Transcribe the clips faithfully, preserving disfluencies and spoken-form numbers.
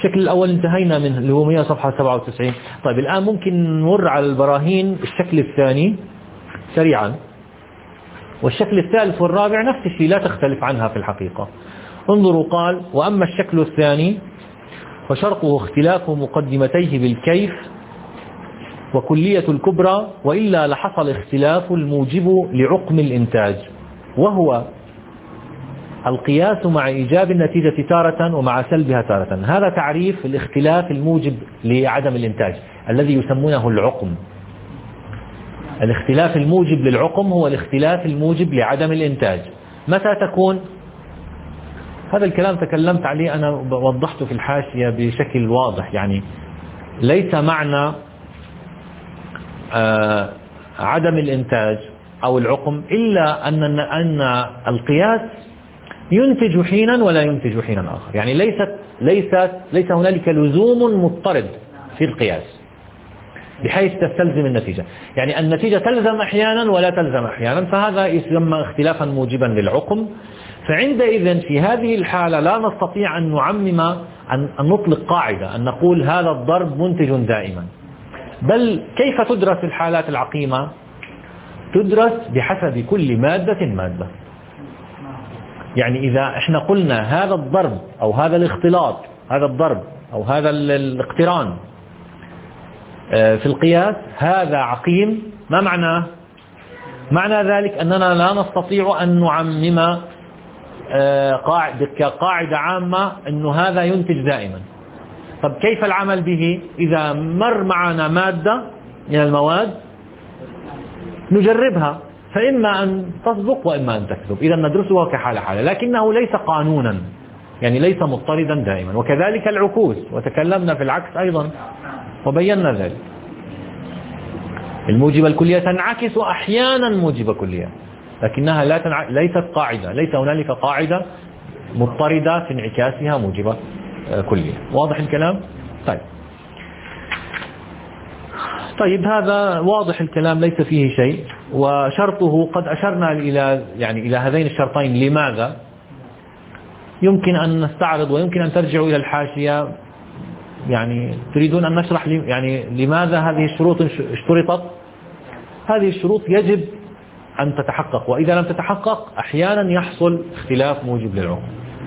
الشكل الأول انتهينا منه اللي هو مئة صفحة سبعة وتسعين. طيب الآن ممكن نمر على البراهين الشكل الثاني سريعا. والشكل الثالث والرابع نفس الشيء لا تختلف عنها في الحقيقة. انظروا قال: وأما الشكل الثاني فشرطه اختلاف مقدمتيه بالكيف وكلية الكبرى، وإلا لحصل اختلاف الموجب لعقم الإنتاج، وهو القياس مع إيجاب النتيجة تارة ومع سلبها تارة. هذا تعريف الاختلاف الموجب لعدم الإنتاج الذي يسمونه العقم. الاختلاف الموجب للعقم هو الاختلاف الموجب لعدم الإنتاج. متى تكون؟ هذا الكلام تكلمت عليه أنا وضحته في الحاشية بشكل واضح. يعني ليس معنى آه عدم الإنتاج أو العقم إلا أن أن القياس ينتج حينا ولا ينتج حينا آخر. يعني ليست ليست ليس هنالك لزوم مضطرد في القياس بحيث تستلزم النتيجة. يعني النتيجة تلزم أحيانا ولا تلزم أحيانا، فهذا يسمى اختلافا موجبا للعقم. فعندئذ في هذه الحالة لا نستطيع أن نعمم أن نطلق قاعدة أن نقول هذا الضرب منتج دائما، بل كيف تدرس الحالات العقيمة؟ تدرس بحسب كل مادة مادة. يعني إذا احنا قلنا هذا الضرب أو هذا الاختلاط، هذا الضرب أو هذا الاقتران في القياس هذا عقيم، ما معناه؟ معنى ذلك أننا لا نستطيع أن نعمم كقاعدة عامة أنه هذا ينتج دائما. طب كيف العمل به؟ إذا مر معنا مادة من المواد نجربها، فإما أن تصدق وإما أن تكذب، إذا ندرسها كحالة حالة، لكنه ليس قانونا، يعني ليس مضطردا دائما. وكذلك العكوس، وتكلمنا في العكس أيضا وبينا ذلك. الموجبة الكلية تنعكس أحيانا موجبة كلية، لكنها لا تنع... ليست قاعدة، ليس هنالك قاعدة مضطردة في انعكاسها موجبة كلية. واضح الكلام؟ طيب طيب هذا واضح الكلام، ليس فيه شيء. وشرطه قد أشرنا إلى يعني إلى هذين الشرطين. لماذا؟ يمكن أن نستعرض ويمكن أن ترجعوا إلى الحاشية. يعني تريدون أن نشرح لي يعني لماذا هذه الشروط اشترطت؟ هذه الشروط يجب أن تتحقق، وإذا لم تتحقق أحيانا يحصل اختلاف موجب للعقم.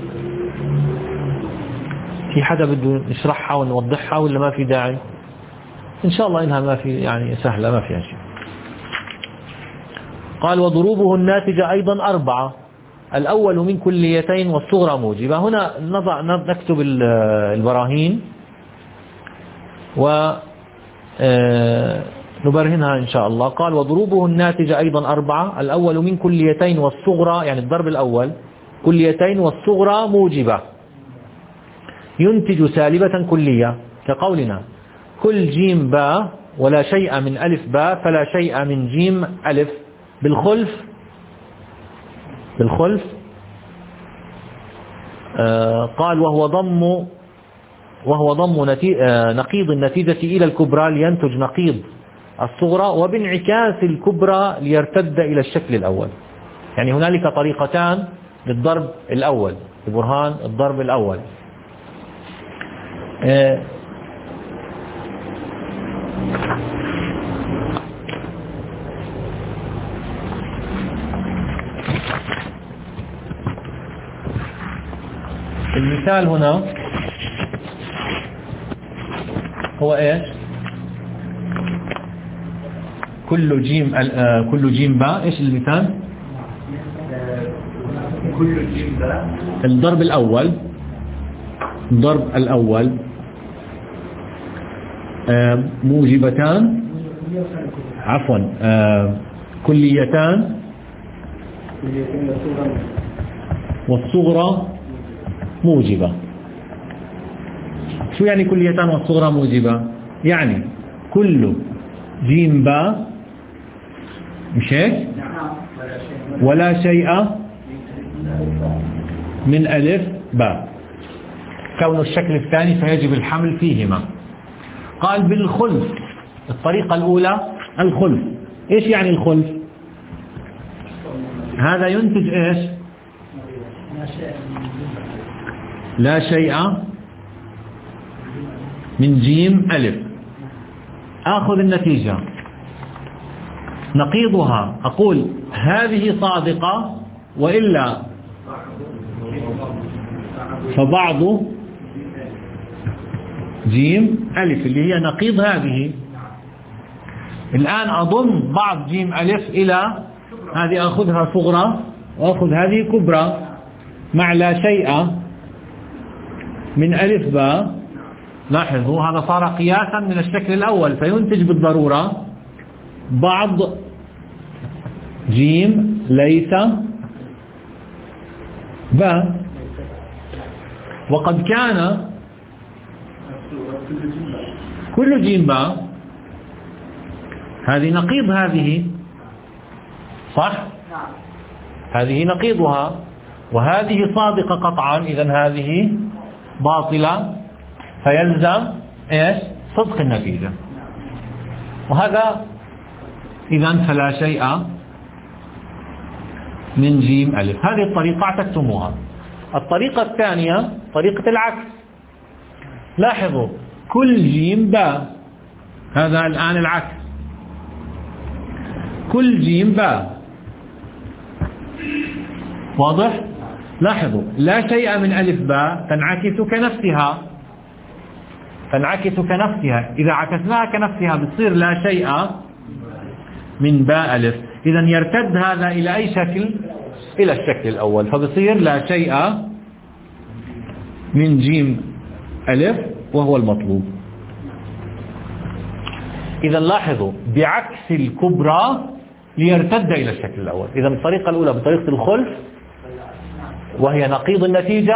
في حدا بده نشرحها ونوضحها ولا ما في داعي؟ إن شاء الله إنها ما في يعني سهلة، ما فيها شيء. قال: وضروبه الناتجة أيضا أربعة: الأول من كليتين والصغرى موجبة. هنا نضع نكتب البراهين ونبرهنها إن شاء الله. قال: وضروبه الناتجة أيضا أربعة: الأول من كليتين والصغرى، يعني الضرب الأول كليتين والصغرى موجبة، ينتج سالبة كلية، كقولنا: كل جيم باء ولا شيء من ألف باء فلا شيء من جيم ألف. بالخلف بالخلف آه قال: وهو ضم وهو ضم نقيض النتيجة إلى الكبرى لينتج نقيض الصغرى، وبانعكاس الكبرى ليرتد إلى الشكل الأول. يعني هنالك طريقتان للضرب الأول، برهان الضرب الأول. آه المثال هنا هو ايش؟ كل جيم آه كل جيم باء. ايش المثال؟ كل جيم باء الضرب الاول الضرب الاول آه موجبتان عفوا آه كليتان والصغرى موجبة. شو يعني كليتان والصغرى موجبة؟ يعني كل جيم باء مش هيك ولا شيء من ألف باء، كون الشكل الثاني فيجب الحمل فيهما. قال: بالخلف، الطريقة الأولى الخلف. إيش يعني الخلف؟ هذا ينتج إيش؟ لا شيء من جيم ألف، آخذ النتيجة نقيضها، أقول هذه صادقة وإلا فبعض جيم ألف اللي هي نقيض هذه. الآن أضم بعض جيم ألف إلى هذه، أخذها صغرى وأخذ هذه كبرى مع لا شيء من ألف باء. لاحظوا هذا صار قياسا من الشكل الأول، فينتج بالضرورة بعض جيم ليس باء. وقد كان كل جيم باء، هذه نقيض هذه صح؟ هذه نقيضها، وهذه صادقة قطعا، إذن هذه باطلة، فيلزم إيش؟ صدق النتيجة. وهذا إذن فلا شيء من جيم ألف. هذه الطريقة اعتدتموها. الطريقة الثانية طريقة العكس. لاحظوا كل جيم باء، هذا الآن العكس، كل جيم باء، واضح؟ لاحظوا لا شيء من ألف باء تنعكس كنفسها، تنعكس كنفسها، إذا عكسناها كنفسها بتصير لا شيء من باء ألف. إذا يرتد هذا إلى أي شكل؟ إلى الشكل الأول، فبصير لا شيء من جيم ألف وهو المطلوب. إذا لاحظوا بعكس الكبرى ليرتد إلى الشكل الأول. إذا الطريقة الأولى بطريقة الخلف وهي نقيض النتيجة،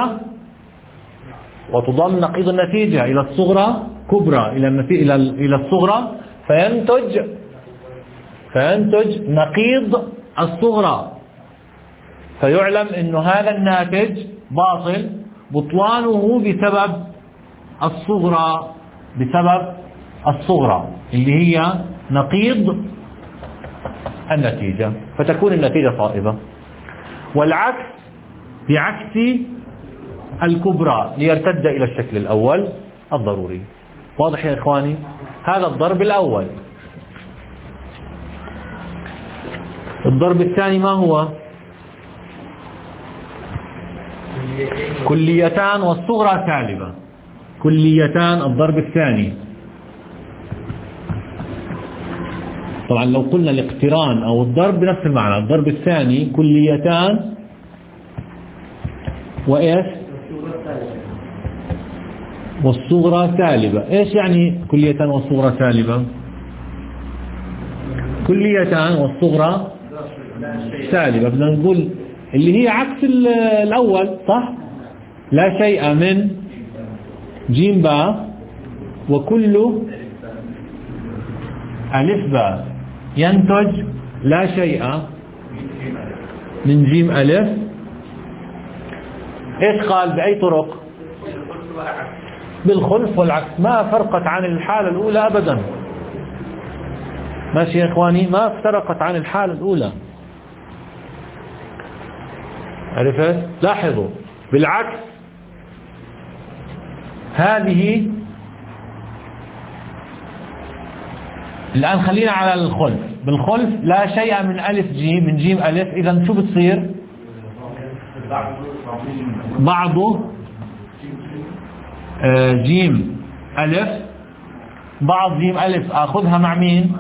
وتضم نقيض النتيجة إلى الصغرى كبرى إلى إلى إلى الصغرى، فينتج فينتج نقيض الصغرى، فيعلم إنه هذا الناتج باطل، بطلانه بسبب الصغرى، بسبب الصغرى اللي هي نقيض النتيجة، فتكون النتيجة صائبة. والعكس بعكس الكبرى ليرتد إلى الشكل الأول الضروري. واضح يا إخواني؟ هذا الضرب الأول. الضرب الثاني ما هو؟ كليتان والصغرى سالبة. كليتان الضرب الثاني. طبعا لو قلنا الاقتران أو الضرب بنفس المعنى. الضرب الثاني كليتان وإيش؟ والصغرى سالبة. إيش يعني كليتان والصغرى سالبة؟ كليتان والصغرى سالبة بدنا نقول اللي هي عكس الأول صح؟ لا شيء من جيم باء وكل ألف باء ينتج لا شيء من جيم ألف. إيش قال بأي طرق؟ بالخلف والعكس، ما فرقت عن الحالة الأولى أبدا. ماشي يا إخواني؟ ما افترقت عن الحالة الأولى. عرفت؟ لاحظوا بالعكس هذه. الآن خلينا على الخلف. بالخلف لا شيء من ألف جيم من جيم ألف. إذا شو بتصير؟ بعضه جيم ألف، بعض جيم ألف أخذها مع مين؟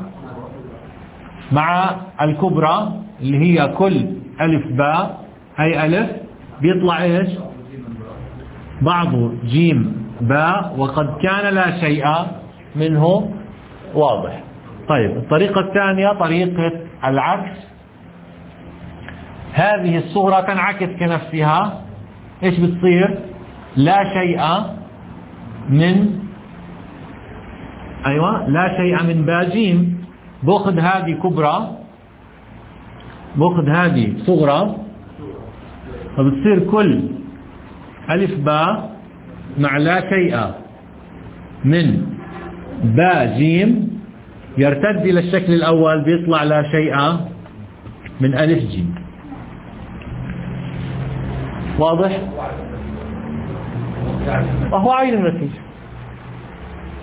مع الكبرى اللي هي كل ألف باء، هي ألف بيطلع إيش؟ بعض جيم باء، وقد كان لا شيء منه. واضح؟ طيب الطريقة الثانية طريقة العكس. هذه الصغرى تنعكس كنفسها. إيش بتصير؟ لا شيء من أيوة لا شيء من باء جيم. باخذ هذه كبرى، باخذ هذه صغرى، فبتصير كل ألف باء مع لا شيء من باء جيم يرتد إلى الشكل الأول، بيطلع لا شيء من ألف جيم. واضح؟ وهو عين النتيجة.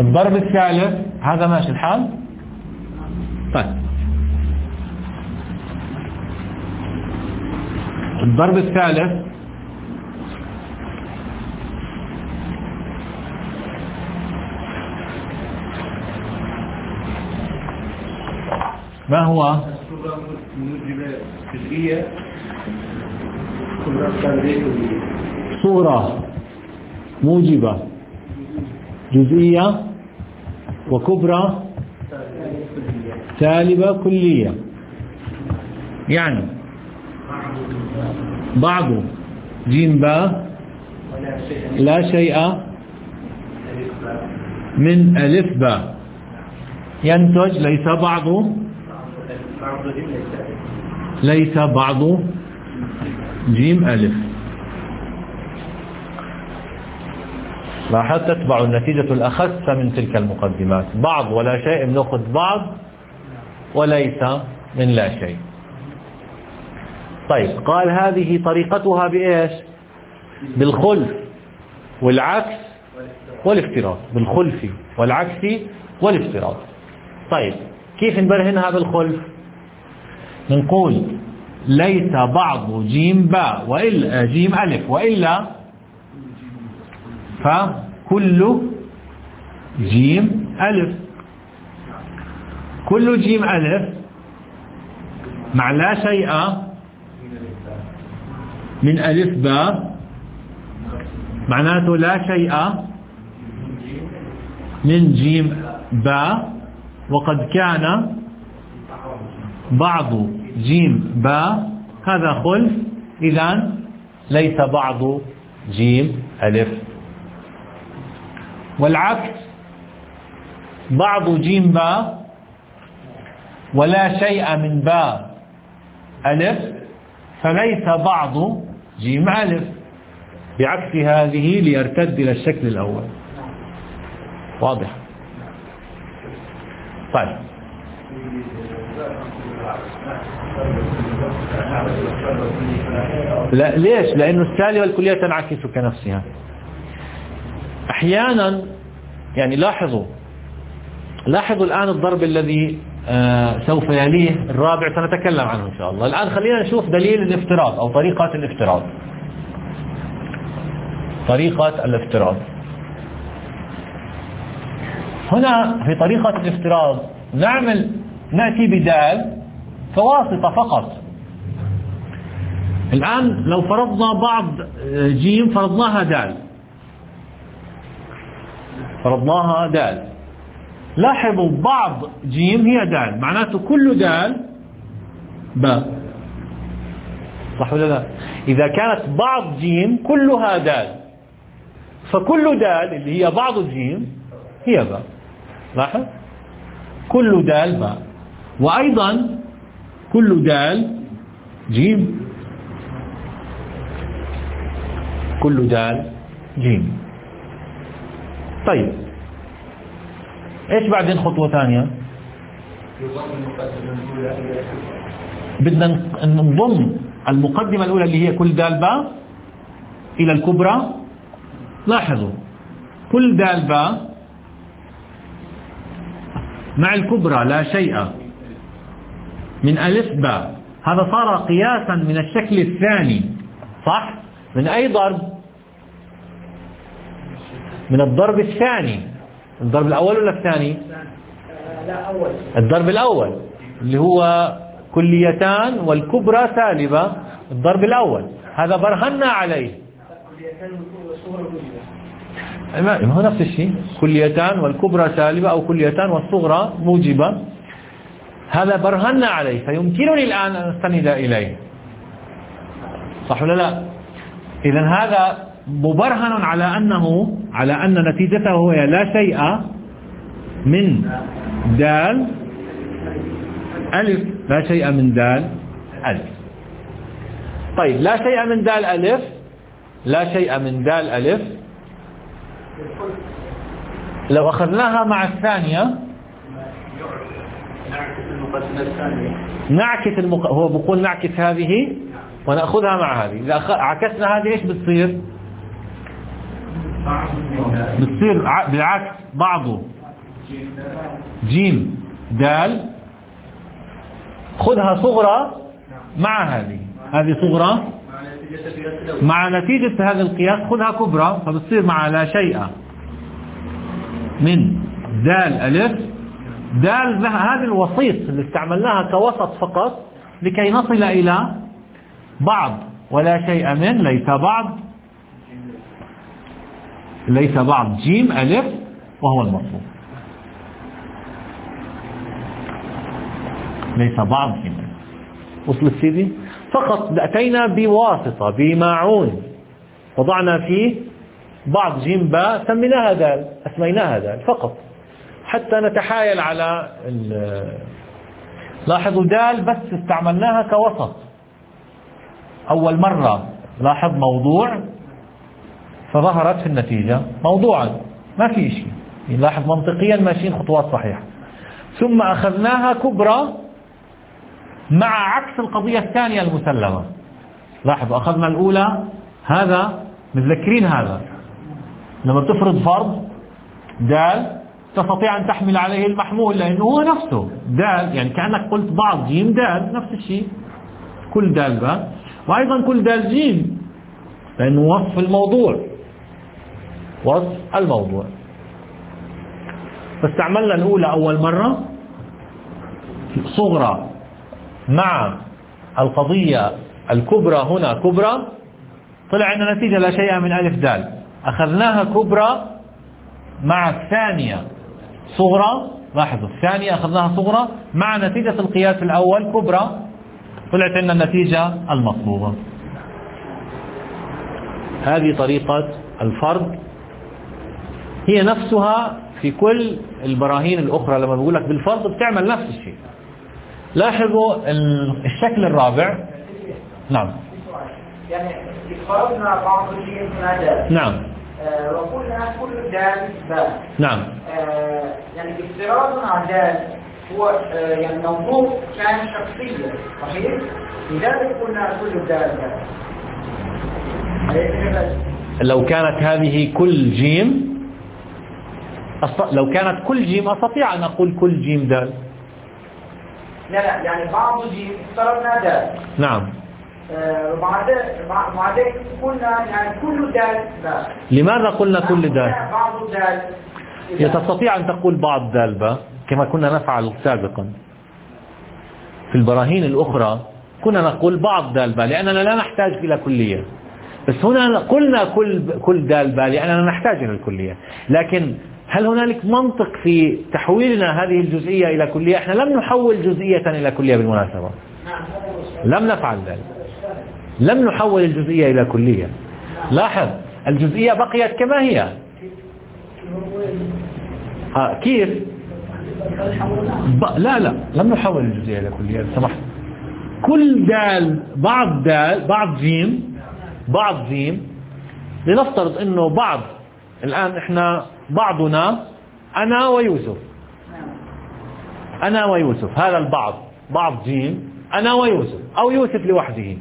الضرب الثالث هذا ماشي الحال. طيب الضرب الثالث ما هو؟ صورة موجبة جزئية وكبرى سالبة كلية. يعني بعض جيم باء لا شيء من ألف باء ينتج ليس بعض ليس بعض جيم ألف. لاحظ تتبع النتيجة الأخس من تلك المقدمات. بعض ولا شيء بنأخذ بعض وليس من لا شيء. طيب قال هذه طريقتها بإيش؟ بالخلف والعكس والافتراض. بالخلف والعكس والافتراض. طيب كيف نبرهنها بالخلف؟ نقول ليس بعض جيم باء وإلا جيم ألف وإلا فكل جيم ألف. كل جيم ألف مع لا شيء من ألف باء معناته لا شيء من جيم باء وقد كان بعض جيم باء هذا خلف. إذن ليس بعض جيم ألف. والعكس بعض جيم باء ولا شيء من باء ألف فليس بعض جيم ألف. بعكس هذه ليرتد إلى الشكل الأول. واضح؟ طيب لا ليش؟ لأنه السالبة الكلية تنعكس كنفسها. أحيانا يعني لاحظوا لاحظوا الآن الضرب الذي آه سوف يليه الرابع سنتكلم عنه إن شاء الله. الآن خلينا نشوف دليل الافتراض أو طريقة الافتراض. طريقة الافتراض هنا في طريقة الافتراض نعمل نأتي بدال كواسطة فقط. الآن لو فرضنا بعض جيم فرضناها دال فرضناها دال لاحظوا بعض جيم هي دال معناته كل دال باء. صح ولا لا؟ إذا كانت بعض جيم كلها دال فكل دال اللي هي بعض الجيم هي باء. لاحظ كل دال باء وأيضا كل دال جيم. كل دال جيم. طيب ايش بعدين خطوة ثانية؟ بدنا نضم المقدمة الأولى اللي هي كل دال باء إلى الكبرى. لاحظوا كل دال باء مع الكبرى لا شيء من ألف باء. هذا صار قياسا من الشكل الثاني. صح؟ من أي ضرب؟ من الضرب الثاني. الضرب الأول ولا الثاني؟ لا أول. الضرب الأول اللي هو كليتان والكبرى سالبة. الضرب الأول هذا برهنا عليه. ما هو نفس الشيء. كليتان والكبرى سالبة أو كليتان والصغرى موجبة. هذا برهنا عليه فيمكنني الآن أن أستند إليه. صح ولا لا؟ إذن هذا مبرهن على أنه على أن نتيجته هي لا شيء من دال ألف. لا شيء من دال ألف. طيب لا شيء من دال ألف لا شيء من دال ألف لو أخذناها مع الثانية نعكس المق... هو بيقول نعكس هذه ونأخذها مع هذه. إذا عكسنا هذه إيش بتصير؟ بتصير بالعكس بعض جيم دال خذها صغرى مع هذه هذه صغرى مع نتيجة هذا القياس خذها كبرى، فبتصير مع لا شيء من دال ألف دال. هذا الوسيط اللي استعملناها كوسط فقط لكي نصل إلى بعض ولا شيء من ليس بعض ليس بعض جيم ألف وهو المطلوب، ليس بعض جيم ألف. وصلت سيدي؟ فقط أتينا بواسطة بماعون وضعنا فيه بعض جيم باء سميناها دال أسميناها دال فقط حتى نتحايل على لاحظوا دال بس استعملناها كوسط أول مرة. لاحظ موضوع فظهرت في النتيجة موضوعا ما في شيء، لاحظ منطقيا ماشيين خطوات صحيحة. ثم أخذناها كبرى مع عكس القضية الثانية المسلمة. لاحظوا أخذنا الأولى هذا متذكرين هذا لما تفرض فرض دال تستطيع أن تحمل عليه المحمول لأنه هو نفسه دال، يعني كأنك قلت بعض جيم دال نفس الشيء كل دال باء، وأيضا كل دال جيم لأنه وصف الموضوع وصف الموضوع. فاستعملنا الأولى أول مرة صغرى مع القضية الكبرى هنا كبرى طلع لنا نتيجة لا شيء من ألف دال. أخذناها كبرى مع الثانية صغرى، لاحظوا الثانية أخذناها صغرى مع نتيجة القياس الأول كبرى طلعت لنا النتيجة المطلوبة. هذه طريقة الفرض هي نفسها في كل البراهين الأخرى. لما بقول لك بالفرض بتعمل نفس الشيء. لاحظوا الشكل الرابع. نعم يعني افترضنا بعض الجيم هذا نعم آه وقلنا كل دال باء. نعم آه يعني افتراضنا على دال هو آه يعني موضوع كان شخصيا صحيح، لذلك قلنا كل دال باء. لو كانت هذه كل جيم أص... لو كانت كل جيم أستطيع أن أقول كل جيم دال. لا لا يعني بعض جيم افترضنا دال. نعم وبعدين قلنا يعني كل دال باء. لماذا قلنا كل دال؟ بعض دال. تستطيع أن تقول بعض دال باء كما كنا نفعل سابقا في البراهين الأخرى. كنا نقول بعض دال باء لأننا لا نحتاج إلى كلية، بس هنا قلنا كل كل دال باء لأننا نحتاج إلى الكلية. لكن هل هنالك منطق في تحويلنا هذه الجزئية إلى كلية؟ احنا لم نحول جزئية إلى كلية بالمناسبة، لم نفعل ذلك، لم نحول الجزئية إلى كلية. لاحظ الجزئية بقيت كما هي. آه كيف؟ ب... لا لا لم نحول الجزئية إلى كلية سمحت. كل دال بعض دال بعض جيم بعض جيم لنفترض انه بعض الآن احنا بعضنا أنا ويوسف، أنا ويوسف هذا البعض بعض جيم أنا ويوسف أو يوسف لوحده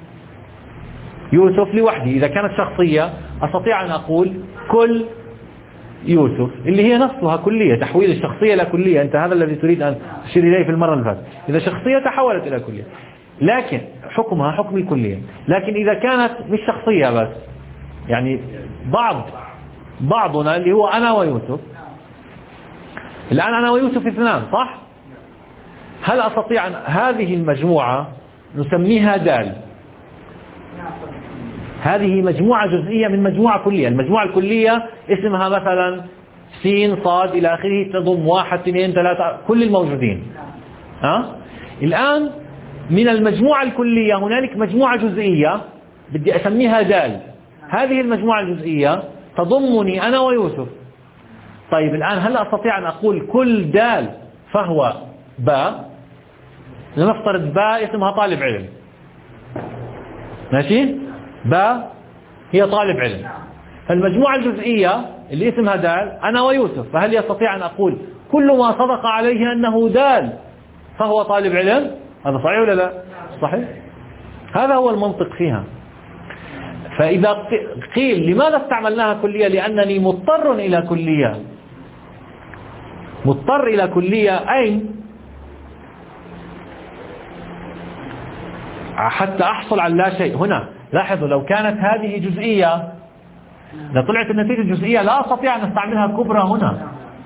يوسف لوحده. إذا كانت شخصية أستطيع أن أقول كل يوسف اللي هي نفسها كلية، تحويل الشخصية إلى كلية. أنت هذا الذي تريد أن تشير إليه في المرة اللي فاتت. إذا شخصية تحولت إلى كلية لكن حكمها حكم الكلية. لكن إذا كانت مش شخصية بس يعني بعض بعضنا اللي هو أنا ويوسف، الآن أنا ويوسف اثنان صح؟ هل أستطيع أن هذه المجموعة نسميها دال؟ هذه مجموعة جزئية من مجموعة كلية. المجموعة الكلية اسمها مثلا سين صاد إلى آخره، تضم واحد اثنين ثلاثة كل الموجودين. ها؟ الآن من المجموعة الكلية هنالك مجموعة جزئية بدي أسميها دال. هذه المجموعة الجزئية تضمني أنا ويوسف. طيب الآن هل أستطيع أن أقول كل دال فهو باء؟ لنفترض باء اسمها طالب علم، ماشي؟ باء هي طالب علم، فالمجموعة الجزئية اللي اسمها دال أنا ويوسف، فهل يستطيع أن أقول كل ما صدق عليه أنه دال فهو طالب علم؟ هذا صحيح ولا لا؟ صحيح. هذا هو المنطق فيها. فإذا قيل لماذا استعملناها كلية؟ لأنني مضطر إلى كلية. مضطر إلى كلية أين حتى أحصل على لا شيء. هنا لاحظوا لو كانت هذه جزئية، لو طلعت النتيجة جزئية لا أستطيع أن أستعملها كبرى هنا،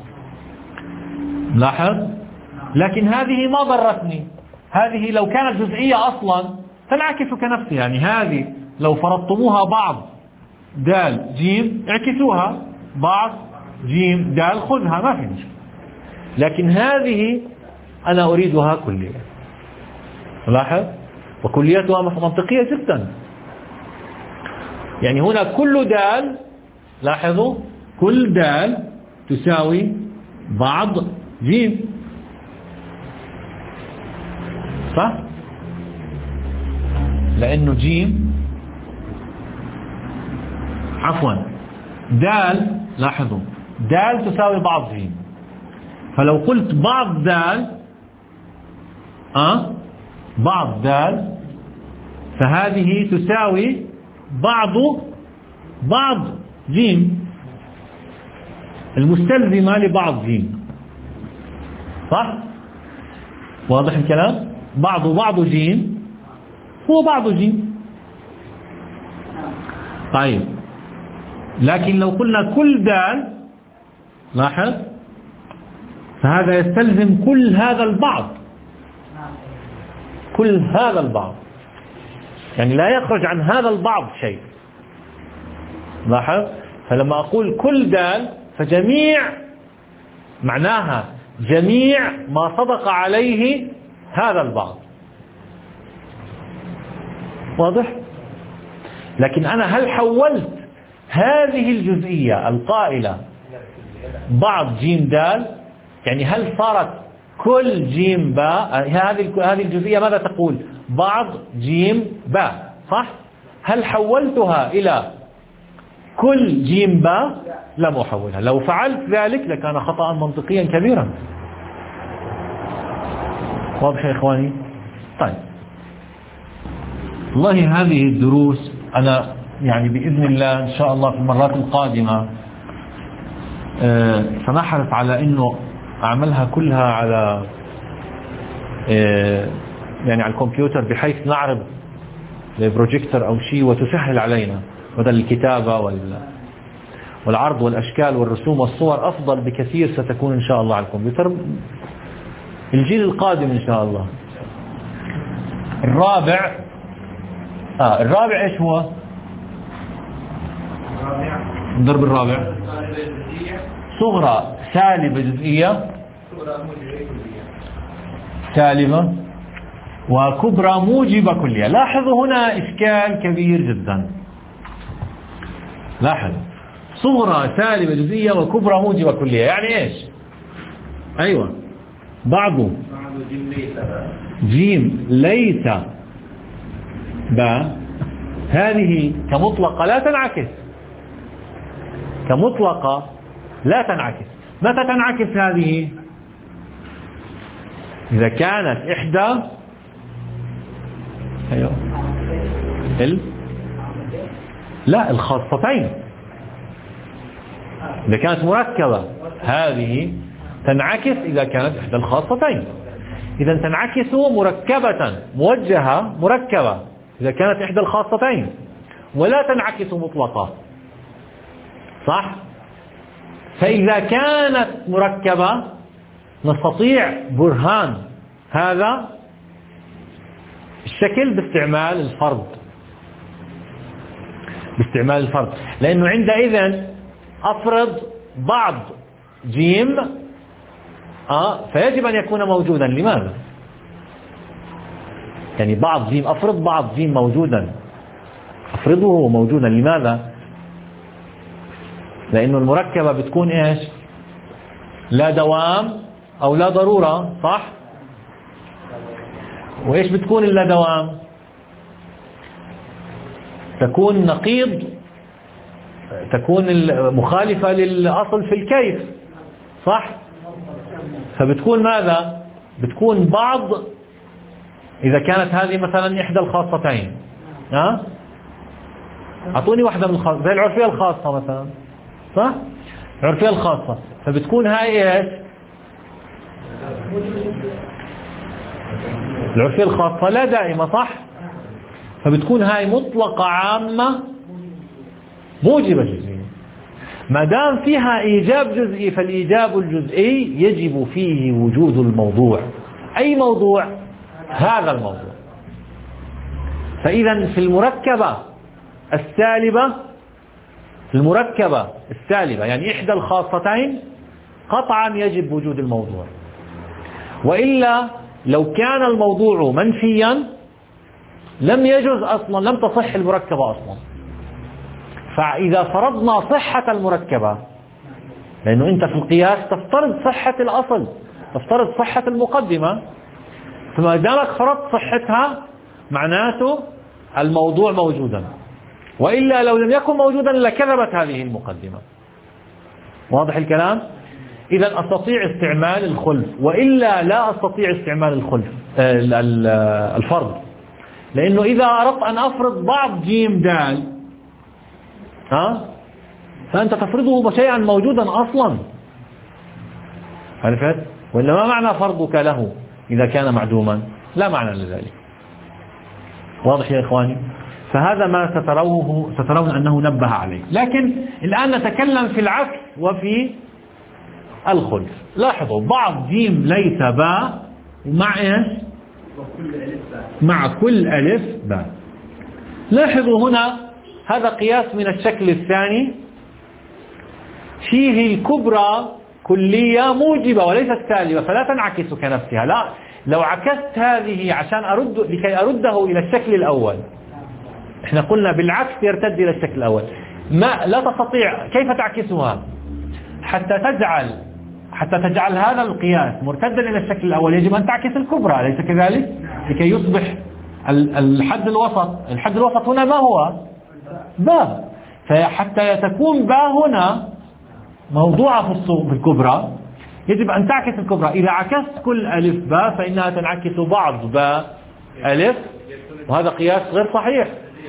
لاحظ. لكن هذه ما ضرتني، هذه لو كانت جزئية أصلا تنعكس كنفسها. يعني هذه لو فرضتموها بعض دال جيم اعكسوها، بعض جيم دال خذها، ما في مشكلة. لكن هذه أنا أريدها كلية، لاحظ، وكليتها منطقية جدا. يعني هنا كل دال، لاحظوا كل دال تساوي بعض جيم، صح؟ لأنه جيم عفوا دال، لاحظوا دال تساوي بعض جيم، فلو قلت بعض دال أه بعض دال فهذه تساوي بعض بعض جيم المستلزمة لبعض جيم، صح؟ واضح الكلام؟ بعض بعض جيم هو بعض جيم. طيب لكن لو قلنا كل دال، لاحظ، فهذا يستلزم كل هذا البعض، كل هذا البعض، يعني لا يخرج عن هذا البعض شيء، لاحظ. فلما أقول كل دال فجميع معناها جميع ما صدق عليه هذا البعض، واضح. لكن أنا هل حولت هذه الجزئية القائلة بعض جيم دال، يعني هل صارت كل جيم باء، هذه هذه الجزئية ماذا تقول؟ بعض جيم باء، صح؟ هل حولتها إلى كل جيم باء؟ لم أحولها. لو فعلت ذلك لكان خطأ منطقيا كبيرا. واضح يا إخواني؟ طيب والله هذه الدروس أنا يعني بإذن الله إن شاء الله في المرات القادمة أه سنحرص على أنه أعملها كلها على أه يعني على الكمبيوتر، بحيث نعرض بروجيكتور أو شيء وتسهل علينا، بدل الكتابة وال والعرض والأشكال والرسوم والصور أفضل بكثير ستكون إن شاء الله على الكمبيوتر الجيل القادم إن شاء الله. الرابع آه الرابع إيش هو؟ الضرب الرابع صغرى سالبة جزئية سالبة وكبرى موجبة كلية. لاحظوا هنا إشكال كبير جدا، لاحظ صغرى سالبة جزئية وكبرى موجبة كلية، يعني إيش؟ أيوة بعضه جيم ليس باء، هذه كمطلقة لا تنعكس، كمطلقة لا تنعكس. متى تنعكس هذه؟ إذا كانت إحدى أيوة ال لا الخاصتين، إذا كانت مركبة هذه تنعكس إذا كانت إحدى الخاصتين. إذا تنعكس مركبة موجهة مركبة إذا كانت إحدى الخاصتين، ولا تنعكس مطلقة، صح؟ فإذا كانت مركبة نستطيع برهان هذا الشكل باستعمال الفرض، باستعمال الفرض، لأنه عندئذ أفرض بعض جيم آه فيجب أن يكون موجودا. لماذا؟ يعني بعض جيم، أفرض بعض جيم موجودا، أفرضه موجودا. لماذا؟ لأنه المركبة بتكون إيش؟ لا دوام أو لا ضرورة، صح؟ وإيش بتكون اللا دوام؟ تكون نقيض، تكون مخالفة للأصل في الكيف، صح؟ فبتكون ماذا؟ بتكون بعض إذا كانت هذه مثلا إحدى الخاصتين. ها؟ أعطوني واحدة من الخاصة، زي العرفية الخاصة مثلا، صح؟ العرفية الخاصة، فبتكون هاي إيش؟ العرفية الخاصة لا دائمة، صح؟ فبتكون هاي مطلقة عامة موجبة جزئية. ما دام فيها إيجاب جزئي فالإيجاب الجزئي يجب فيه وجود الموضوع. أي موضوع؟ هذا الموضوع. فإذا في المركبة السالبة في المركبة السالبة يعني إحدى الخاصتين قطعا يجب وجود الموضوع، وإلا لو كان الموضوع منفيا لم يجوز أصلا، لم تصح المركبة أصلا. فإذا فرضنا صحة المركبة، لأنه أنت في القياس تفترض صحة الأصل، تفترض صحة المقدمة، فما دامك فرضت صحتها معناته الموضوع موجودا، وإلا لو لم يكن موجودا لكذبت هذه المقدمة. واضح الكلام؟ إذا أستطيع استعمال الخلف، وإلا لا أستطيع استعمال الخلف الفرض، لأنه إذا أردت أن أفرض بعض جيم دال ها فأنت تفرضه شيئا موجودا أصلا، عرفت؟ وإلا ما معنى فرضك له إذا كان معدوما؟ لا معنى لذلك. واضح يا إخواني؟ فهذا ما ستروه سترون أنه نبه عليه. لكن الآن نتكلم في العكس وفي الخلف. لاحظوا بعض جيم ليس باء مع إيش؟ مع كل ألف باء. لاحظوا هنا هذا قياس من الشكل الثاني فيه الكبرى كلية موجبة وليست سالبة فلا تنعكس كنفسها. لا، لو عكست هذه عشان أرد لكي أرده إلى الشكل الأول، احنا قلنا بالعكس يرتد إلى الشكل الأول، ما لا تستطيع. كيف تعكسها؟ حتى تجعل حتى تجعل هذا القياس مرتدا إلى الشكل الأول يجب أن تعكس الكبرى، أليس كذلك؟ لكي يصبح الحد الوسط. الحد الوسط هنا ما هو؟ باء. فحتى تكون باء هنا موضوعة في الكبرى يجب أن تعكس الكبرى. إذا عكست كل ألف باء فإنها تنعكس بعض باء ألف، وهذا قياس غير صحيح.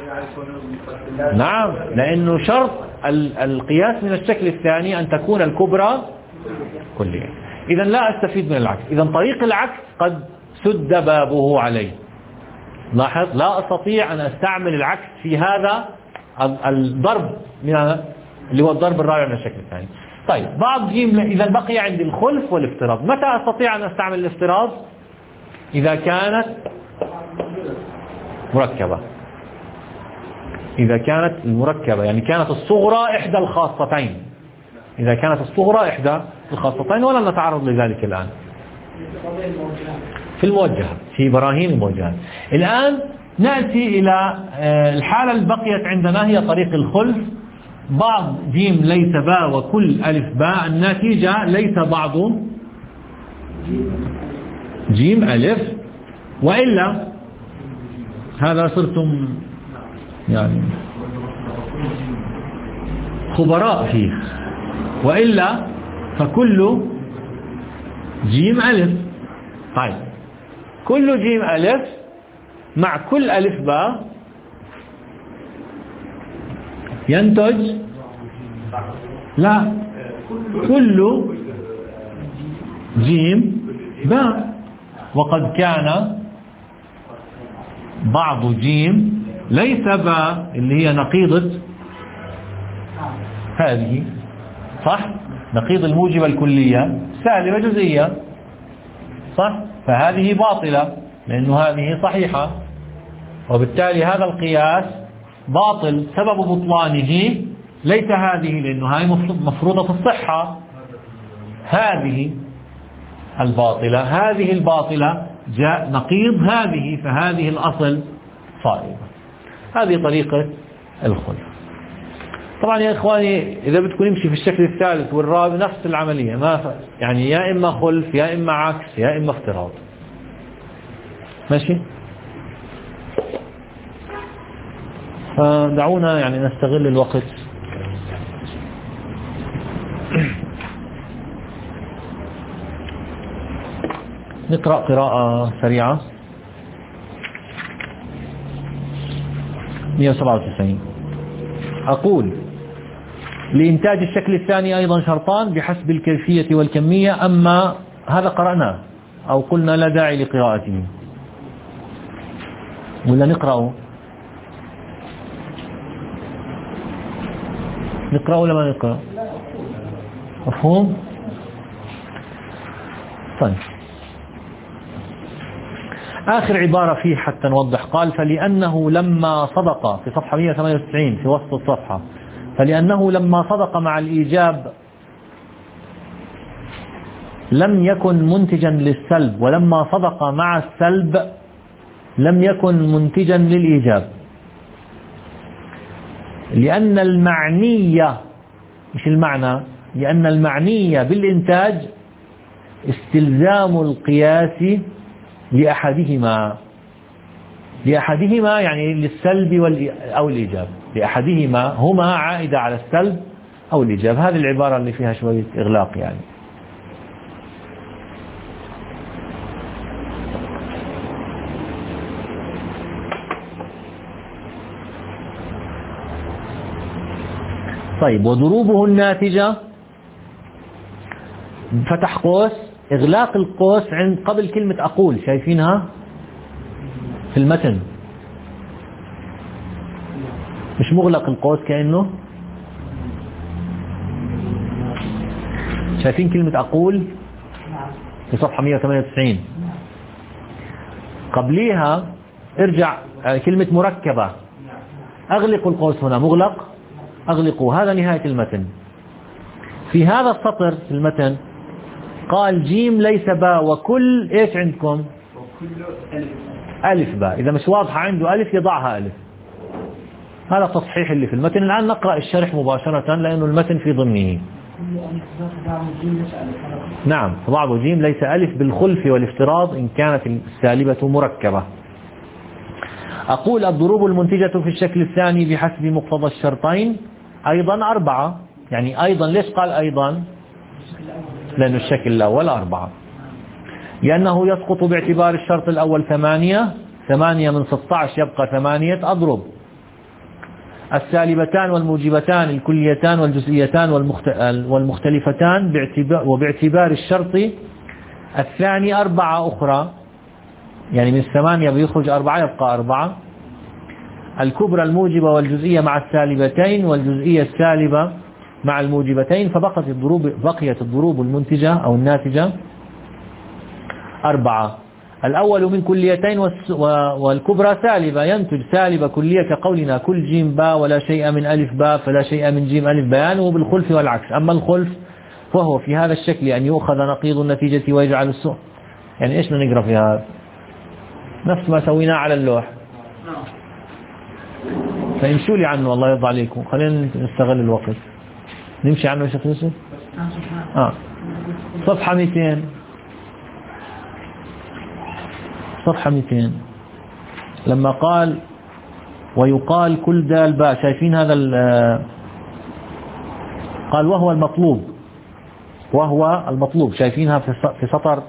نعم، لأنه شرط القياس من الشكل الثاني أن تكون الكبرى كلية. إذا لا أستفيد من العكس. إذا طريق العكس قد سد بابه علي. لاحظ، لا أستطيع أن أستعمل العكس في هذا الضرب من اللي هو الضرب الرابع من الشكل الثاني. طيب، بعض جيم إذا بقي عندي الخلف والافتراض. متى أستطيع أن أستعمل الافتراض؟ إذا كانت مركبة. إذا كانت المركبة يعني كانت الصغرى إحدى الخاصتين. إذا كانت الصغرى إحدى الخاصتين، ولن نتعرض لذلك الآن في الموجهة، في براهين الموجهة. الآن نأتي إلى الحالة اللي بقيت عندنا هي طريق الخلف. بعض جيم ليس باء وكل ألف باء، النتيجة ليس بعض جيم ألف، وإلا هذا صرتم يعني خبراء فيه، وإلا فكل جيم ألف. طيب، كل جيم ألف مع كل ألف باء ينتج لا كل جيم باء، وقد كان بعض جيم ليس باء اللي هي نقيضة هذه، صح؟ نقيض الموجبة الكلية سالبة جزئية، صح؟ فهذه باطلة لأنه هذه صحيحة، وبالتالي هذا القياس باطل. سبب بطلانه ليس هذه لأنه هذه مفروضة الصحة، هذه الباطلة هذه الباطلة جاء نقيض هذه، فهذه الأصل صائبة. هذه طريقة الخلف. طبعا يا إخواني إذا بدكم نمشي في الشكل الثالث والرابع نفس العملية، ما يعني يا إما خلف يا إما عكس يا إما افتراض. ماشي؟ فدعونا يعني نستغل الوقت. نقرأ قراءة سريعة. مئة وسبعة وتسعين. أقول: لإنتاج الشكل الثاني أيضا شرطان بحسب الكيفية والكمية. أما هذا قرأناه أو قلنا لا داعي لقراءته؟ ولا نقرأه؟ نقرأه ولا ما نقرأ؟ مفهوم؟ طيب، آخر عبارة فيه حتى نوضح. قال فلأنه لما صدق في صفحة مئة وثمانية وتسعين في وسط الصفحة، فلأنه لما صدق مع الإيجاب لم يكن منتجا للسلب، ولما صدق مع السلب لم يكن منتجا للإيجاب، لأن المعنية مش المعنى لأن المعنية بالإنتاج استلزام القياس لأحدهما لأحدهما يعني للسلب أو الإيجاب، لأحدهما هما عائدة على السلب أو الإيجاب. هذه العبارة اللي فيها شوية إغلاق يعني. طيب، وضروبه الناتجة، فتح قوس، إغلاق القوس عند قبل كلمة أقول، شايفينها في المتن مش مغلق القوس كأنه، شايفين كلمة أقول في صفحة مئة وثمانية وتسعين قبليها ارجع كلمة مركبة، أغلقوا القوس هنا، مغلق أغلقوا، هذا نهاية المتن. في هذا السطر في المتن قال جيم ليس باء وكل إيش عندكم؟ ألف باء. إذا مش واضحة عنده ألف يضعها ألف. هذا التصحيح اللي في المتن. الآن نقرأ الشرح مباشرة لأنه المتن في ضمنه. نعم، بعض جيم ليس ألف بالخلف والافتراض إن كانت السالبة مركبة. أقول الضروب المنتجة في الشكل الثاني بحسب مقتضى الشرطين أيضا أربعة. يعني أيضا ليش قال أيضا؟ لأن الشكل الأول أربعة، لأنه يسقط باعتبار الشرط الأول ثمانية ثمانية من ستة عشر يبقى ثمانية أضرب. السالبتان والموجبتان الكليتان والجزئيتان والمختلفتان باعتبار وباعتبار الشرط الثاني أربعة أخرى، يعني من ثمانية بيخرج أربعة يبقى أربعة. الكبرى الموجبة والجزئية مع السالبتين والجزئية السالبة مع الموجبتين، فبقت الضروب بقيت الضروب المنتجة أو الناتجة أربعة. الأول من كليتين والكبرى سالبة، ينتج سالبة كلية كقولنا كل جيم باء ولا شيء من ألف باء فلا شيء من جيم ألف، بيانه بالخلف والعكس. أما الخلف فهو في هذا الشكل أن يؤخذ نقيض النتيجة ويجعل السوء. يعني إيش نقرأ في هذا؟ نفس ما سويناه على اللوح. فامشوا لي عنه الله يرضى عليكم، خلينا نستغل الوقت. نمشي عنه يا شيخ يوسف. آه. صفحة مئتين صفحة مئتين لما قال ويقال كل دال باء، شايفين هذا؟ قال وهو المطلوب، وهو المطلوب، شايفينها في سطر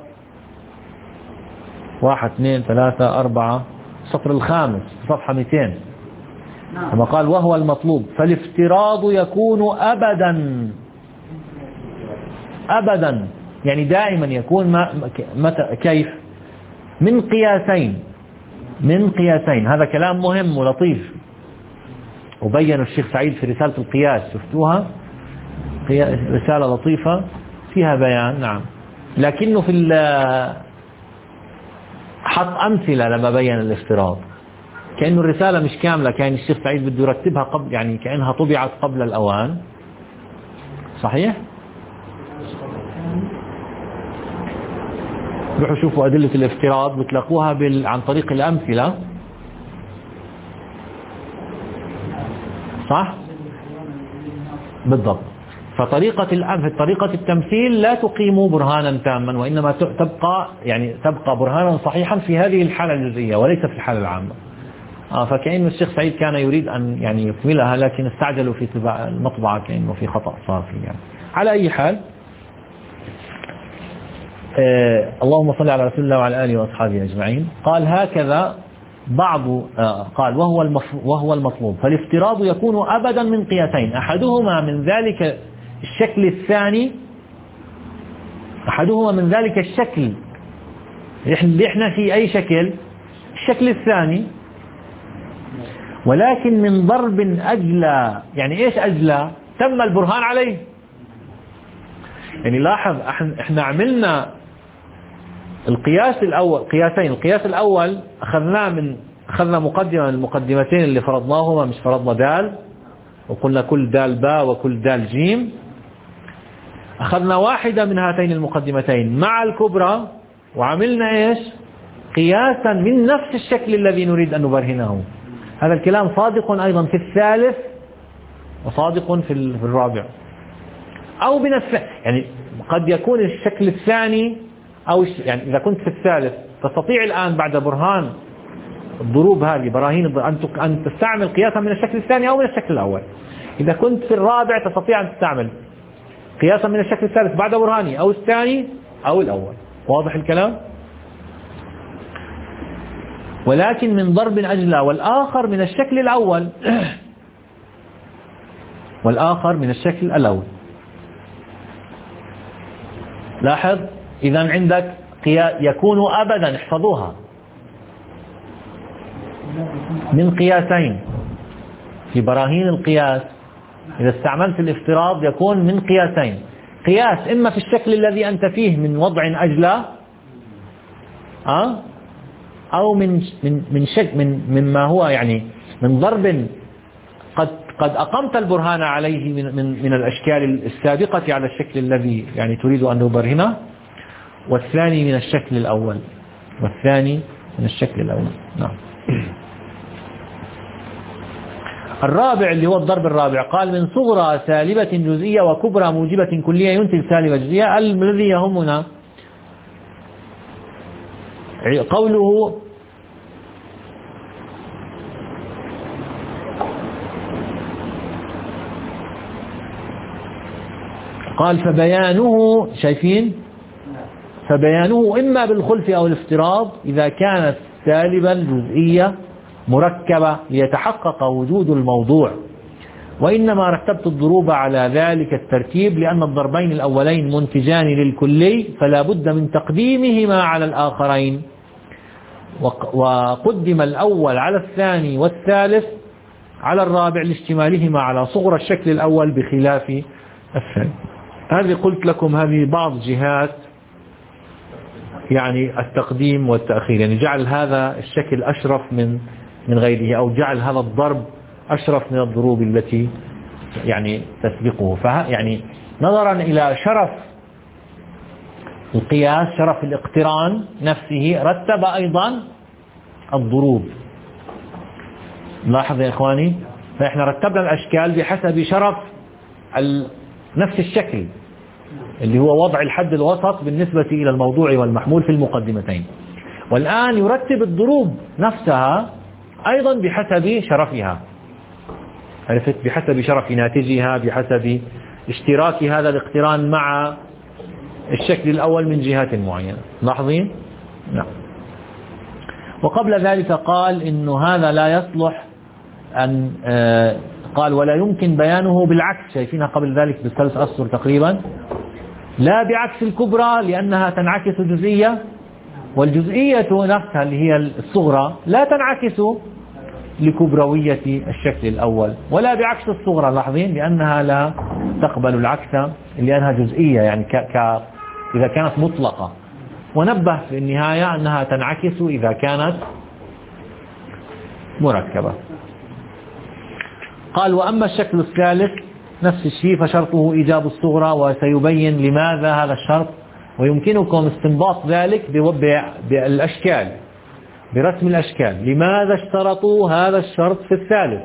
واحد اثنين ثلاثة أربعة، السطر الخامس في صفحة مئتين لما قال وهو المطلوب. فالافتراض يكون أبدا أبدا، يعني دائما يكون ما متى كيف؟ من قياسين من قياسين. هذا كلام مهم ولطيف، وبين الشيخ سعيد في رسالة القياس، شفتوها؟ رسالة لطيفة فيها بيان. نعم، لكنه في حط أمثلة لما بين الافتراض، كأنه الرسالة مش كاملة، كان الشيخ سعيد بده يرتبها قبل، يعني كأنها طبعت قبل الأوان. صحيح؟ روحوا شوفوا أدلة الافتراض بتلاقوها بال... عن طريق الأمثلة. صح؟ بالضبط. فطريقة الأمثلة طريقة التمثيل لا تقيم برهانا تاما، وإنما تبقى يعني تبقى برهانا صحيحا في هذه الحالة الجزئية وليس في الحالة العامة. آه فكأن الشيخ سعيد كان يريد أن يعني يكملها، لكن استعجلوا في طباعة المطبعة كأنه في خطأ صار فيه يعني. على أي حال، آه اللهم صل على رسول الله وعلى آله وأصحابه أجمعين. قال هكذا بعض آه قال وهو المف... وهو المطلوب. فالافتراض يكون أبدا من قياسين، أحدهما من ذلك الشكل الثاني أحدهما من ذلك الشكل إحنا في أي شكل؟ الشكل الثاني، ولكن من ضرب أجلى. يعني إيش أجلى؟ تم البرهان عليه. يعني لاحظ إحنا عملنا القياس الأول قياسين. القياس الأول أخذناه من أخذنا مقدمة من المقدمتين اللي فرضناهما، مش فرضنا دال وقلنا كل دال باء وكل دال جيم. أخذنا واحدة من هاتين المقدمتين مع الكبرى وعملنا إيش؟ قياسا من نفس الشكل الذي نريد أن نبرهنه. هذا الكلام صادق أيضا في الثالث وصادق في الرابع أو بنفس. يعني قد يكون الشكل الثاني أو يعني إذا كنت في الثالث تستطيع الآن بعد برهان الضروب هذه براهين أن تستعمل قياسا من الشكل الثاني أو من الشكل الأول. إذا كنت في الرابع تستطيع أن تستعمل قياسا من الشكل الثالث بعد برهاني أو الثاني أو الأول. واضح الكلام؟ ولكن من ضرب أجلى، والآخر من الشكل الأول والآخر من الشكل الأول. لاحظ إذا عندك يكون أبدا، احفظوها، من قياسين. في براهين القياس إذا استعملت الافتراض يكون من قياسين. قياس إما في الشكل الذي أنت فيه من وضع أجلى أه؟ أو من من من شك من مما هو يعني من ضرب قد قد أقمت البرهان عليه من من من الأشكال السابقة على الشكل الذي يعني تريد أن تبرهنه، والثاني من الشكل الأول والثاني من الشكل الأول. نعم. الرابع اللي هو الضرب الرابع، قال من صغرى سالبة جزئية وكبرى موجبة كلية ينتج سالبة جزئية. الذي يهمنا قوله قال فبيانه، شايفين؟ فبيانه إما بالخلف أو الافتراض إذا كانت سالبة الجزئية مركبة ليتحقق وجود الموضوع، وإنما رتبت الضروب على ذلك الترتيب لأن الضربين الأولين منتجان للكلي فلا بد من تقديمهما على الآخرين، وقدم الأول على الثاني والثالث على الرابع لاشتمالهما على صغر الشكل الأول بخلاف الثاني. هذه قلت لكم هذه بعض جهات يعني التقديم والتأخير، يعني جعل هذا الشكل أشرف من من غيره، أو جعل هذا الضرب أشرف من الضروب التي يعني تسبقه. فيعني نظرا إلى شرف القياس، شرف الاقتران نفسه، رتب أيضا الضروب. لاحظ يا إخواني، فإحنا رتبنا الأشكال بحسب شرف نفس الشكل اللي هو وضع الحد الوسط بالنسبة إلى الموضوع والمحمول في المقدمتين، والآن يرتب الضروب نفسها أيضا بحسب شرفها، عرفت؟ بحسب شرف ناتجها، بحسب اشتراك هذا الاقتران مع الشكل الأول من جهات معينة. لاحظين؟ نعم. وقبل ذلك قال إنه هذا لا يصلح أن آه قال ولا يمكن بيانه بالعكس، شايفينها قبل ذلك بالثلاث أسطر تقريبا، لا بعكس الكبرى لأنها تنعكس جزئية، والجزئية نفسها اللي هي الصغرى لا تنعكس لكبروية الشكل الأول، ولا بعكس الصغرى، لاحظين، لأنها لا تقبل العكس لأنها جزئية يعني ك ك إذا كانت مطلقة. ونبه في النهاية أنها تنعكس إذا كانت مركبة. قال وأما الشكل الثالث نفس الشيء فشرطه إيجاب الصغرى، وسيبين لماذا هذا الشرط، ويمكنكم استنباط ذلك بالأشكال، برسم الأشكال. لماذا اشترطوا هذا الشرط في الثالث؟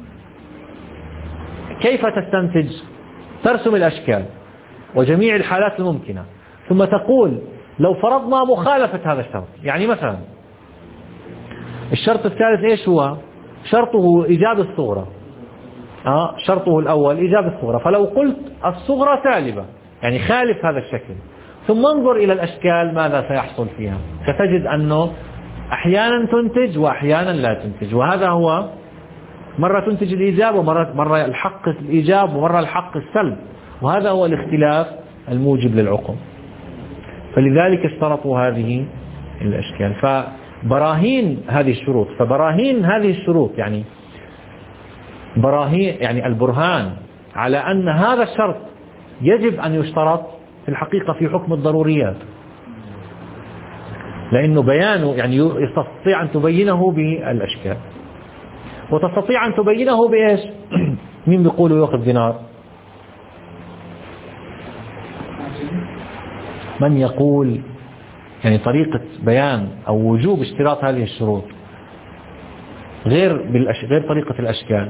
كيف تستنتج؟ ترسم الأشكال وجميع الحالات الممكنة، ثم تقول لو فرضنا مخالفة هذا الشرط، يعني مثلا الشرط الثالث إيش هو؟ شرطه إيجاب الصغرى، آه شرطه الأول إيجاب الصغرى، فلو قلت الصغرى سالبة يعني خالف هذا الشكل، ثم انظر إلى الأشكال ماذا سيحصل فيها، ستجد أنه أحيانا تنتج وأحيانا لا تنتج، وهذا هو مرة تنتج الإيجاب ومرة مرة الحق الإيجاب ومرة الحق السلب، وهذا هو الاختلاف الموجب للعقم. فلذلك اشترطوا هذه الأشكال. فبراهين هذه الشروط فبراهين هذه الشروط يعني براهين يعني البرهان على أن هذا الشرط يجب أن يشترط في الحقيقة في حكم الضروريات، لأنه بيانه يعني يستطيع أن تبينه بالأشكال، وتستطيع أن تبينه بإيش؟ مين بيقولوا يأخذ دينار؟ من يقول يعني طريقة بيان أو وجوب اشتراط هذه الشروط غير بالأش... غير طريقة الأشكال؟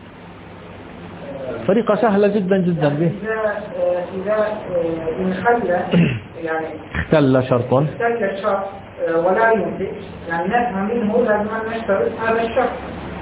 طريقة سهلة جدا جدا به. إذا إذا انخل يعني اختل شرط اختل الشرط ولا ينتج، يعني نفهم منه لازم أن نشترط هذا الشرط.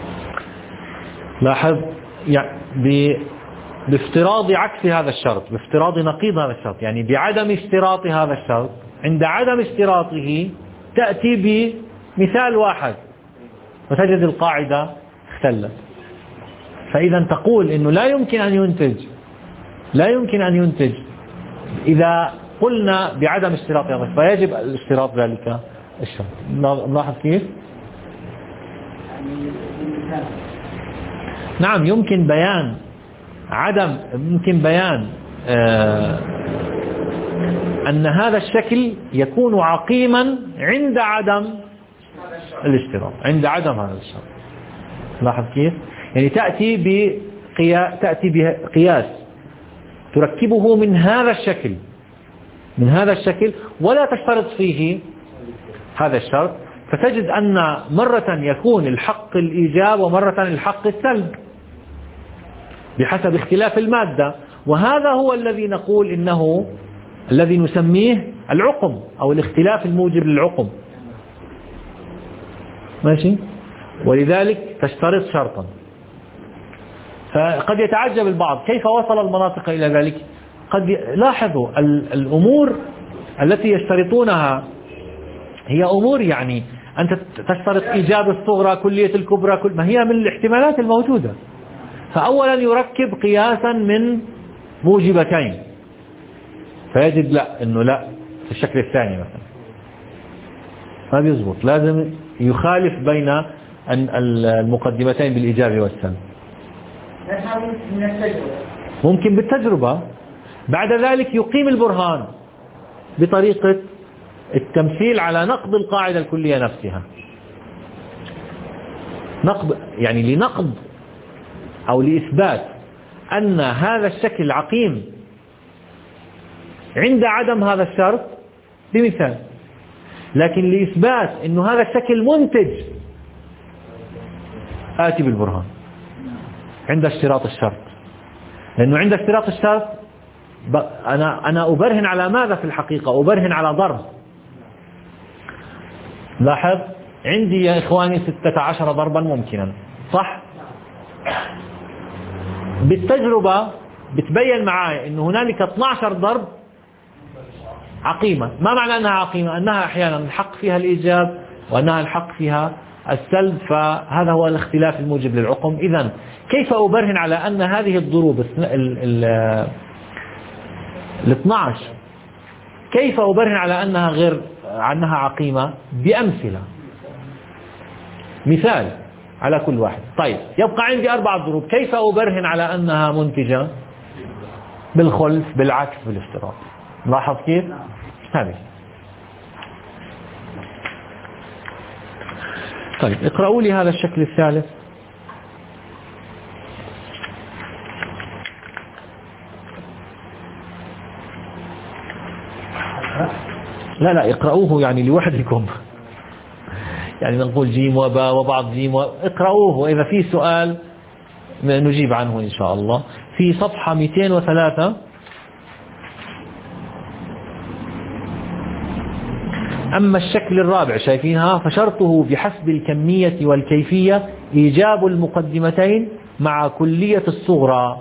لاحظ يعني ب... بافتراض عكس هذا الشرط، بافتراض نقيض هذا الشرط، يعني بعدم اشتراط هذا الشرط، عند عدم اشتراطه تأتي بمثال واحد وتجد القاعدة اختلت. فإذا تقول إنه لا يمكن أن ينتج لا يمكن أن ينتج إذا قلنا بعدم اشتراط هذا، فيجب الاشتراط ذلك الشرط. نلاحظ كيف؟ نعم يمكن بيان عدم يمكن بيان آه أن هذا الشكل يكون عقيما عند عدم الاشتراط، عند عدم هذا الشرط. لاحظ كيف؟ يعني تأتي بقياس تأتي بقياس تركبه من هذا الشكل من هذا الشكل ولا تشترط فيه هذا الشرط، فتجد أن مرة يكون الحق الإيجاب ومرة الحق السلب بحسب اختلاف المادة، وهذا هو الذي نقول إنه الذي نسميه العقم أو الاختلاف الموجب للعقم. ماشي؟ ولذلك تشترط شرطا. فقد يتعجب البعض كيف وصل المناطق إلى ذلك. قد لاحظوا الأمور التي يشترطونها هي أمور يعني أنت تشترط إيجاب الصغرى كلية الكبرى، كل ما هي من الاحتمالات الموجودة. فأولا يركب قياسا من موجبتين، فيجد لا إنه لا في الشكل الثاني مثلا ما بيزبط، لازم يخالف بين المقدمتين بالإيجاب والسلب. ممكن بالتجربة. بعد ذلك يقيم البرهان بطريقة التمثيل على نقض القاعدة الكلية نفسها. نقض يعني لنقض أو لإثبات أن هذا الشكل عقيم عند عدم هذا الشرط بمثال، لكن لإثبات أن هذا الشكل منتج آتي بالبرهان عند اشتراط الشرط. لأنه عند اشتراط الشرط أنا أنا أبرهن على ماذا في الحقيقة؟ أبرهن على ضرب. لاحظ عندي يا إخواني ستة عشر ضربا ممكنا، صح؟ بالتجربة بتبين معايا أنه هنالك اثني عشر ضرب عقيمة. ما معنى أنها عقيمة؟ أنها أحيانا الحق فيها الإيجاب وأنها الحق فيها السلب، فهذا هو الاختلاف الموجب للعقم. إذن كيف أبرهن على أن هذه الضروب ال اثني عشر كيف أبرهن على أنها غير عنها عقيمة؟ بأمثلة، مثال على كل واحد. طيب يبقى عندي أربع ضروب، كيف أبرهن على أنها منتجة؟ بالخلف، بالعكس، بالافتراض. لاحظ كيف؟ هذه. طيب اقرأوا لي هذا الشكل الثالث. لا لا اقرأوه يعني لوحدكم، يعني نقول جيم وباء وبعض جيم و... اقرأوه، وإذا في سؤال نجيب عنه إن شاء الله. في صفحة مئتين وثلاثة. أما الشكل الرابع شايفينها، فشرطه بحسب الكمية والكيفية إيجاب المقدمتين مع كلية الصغرى.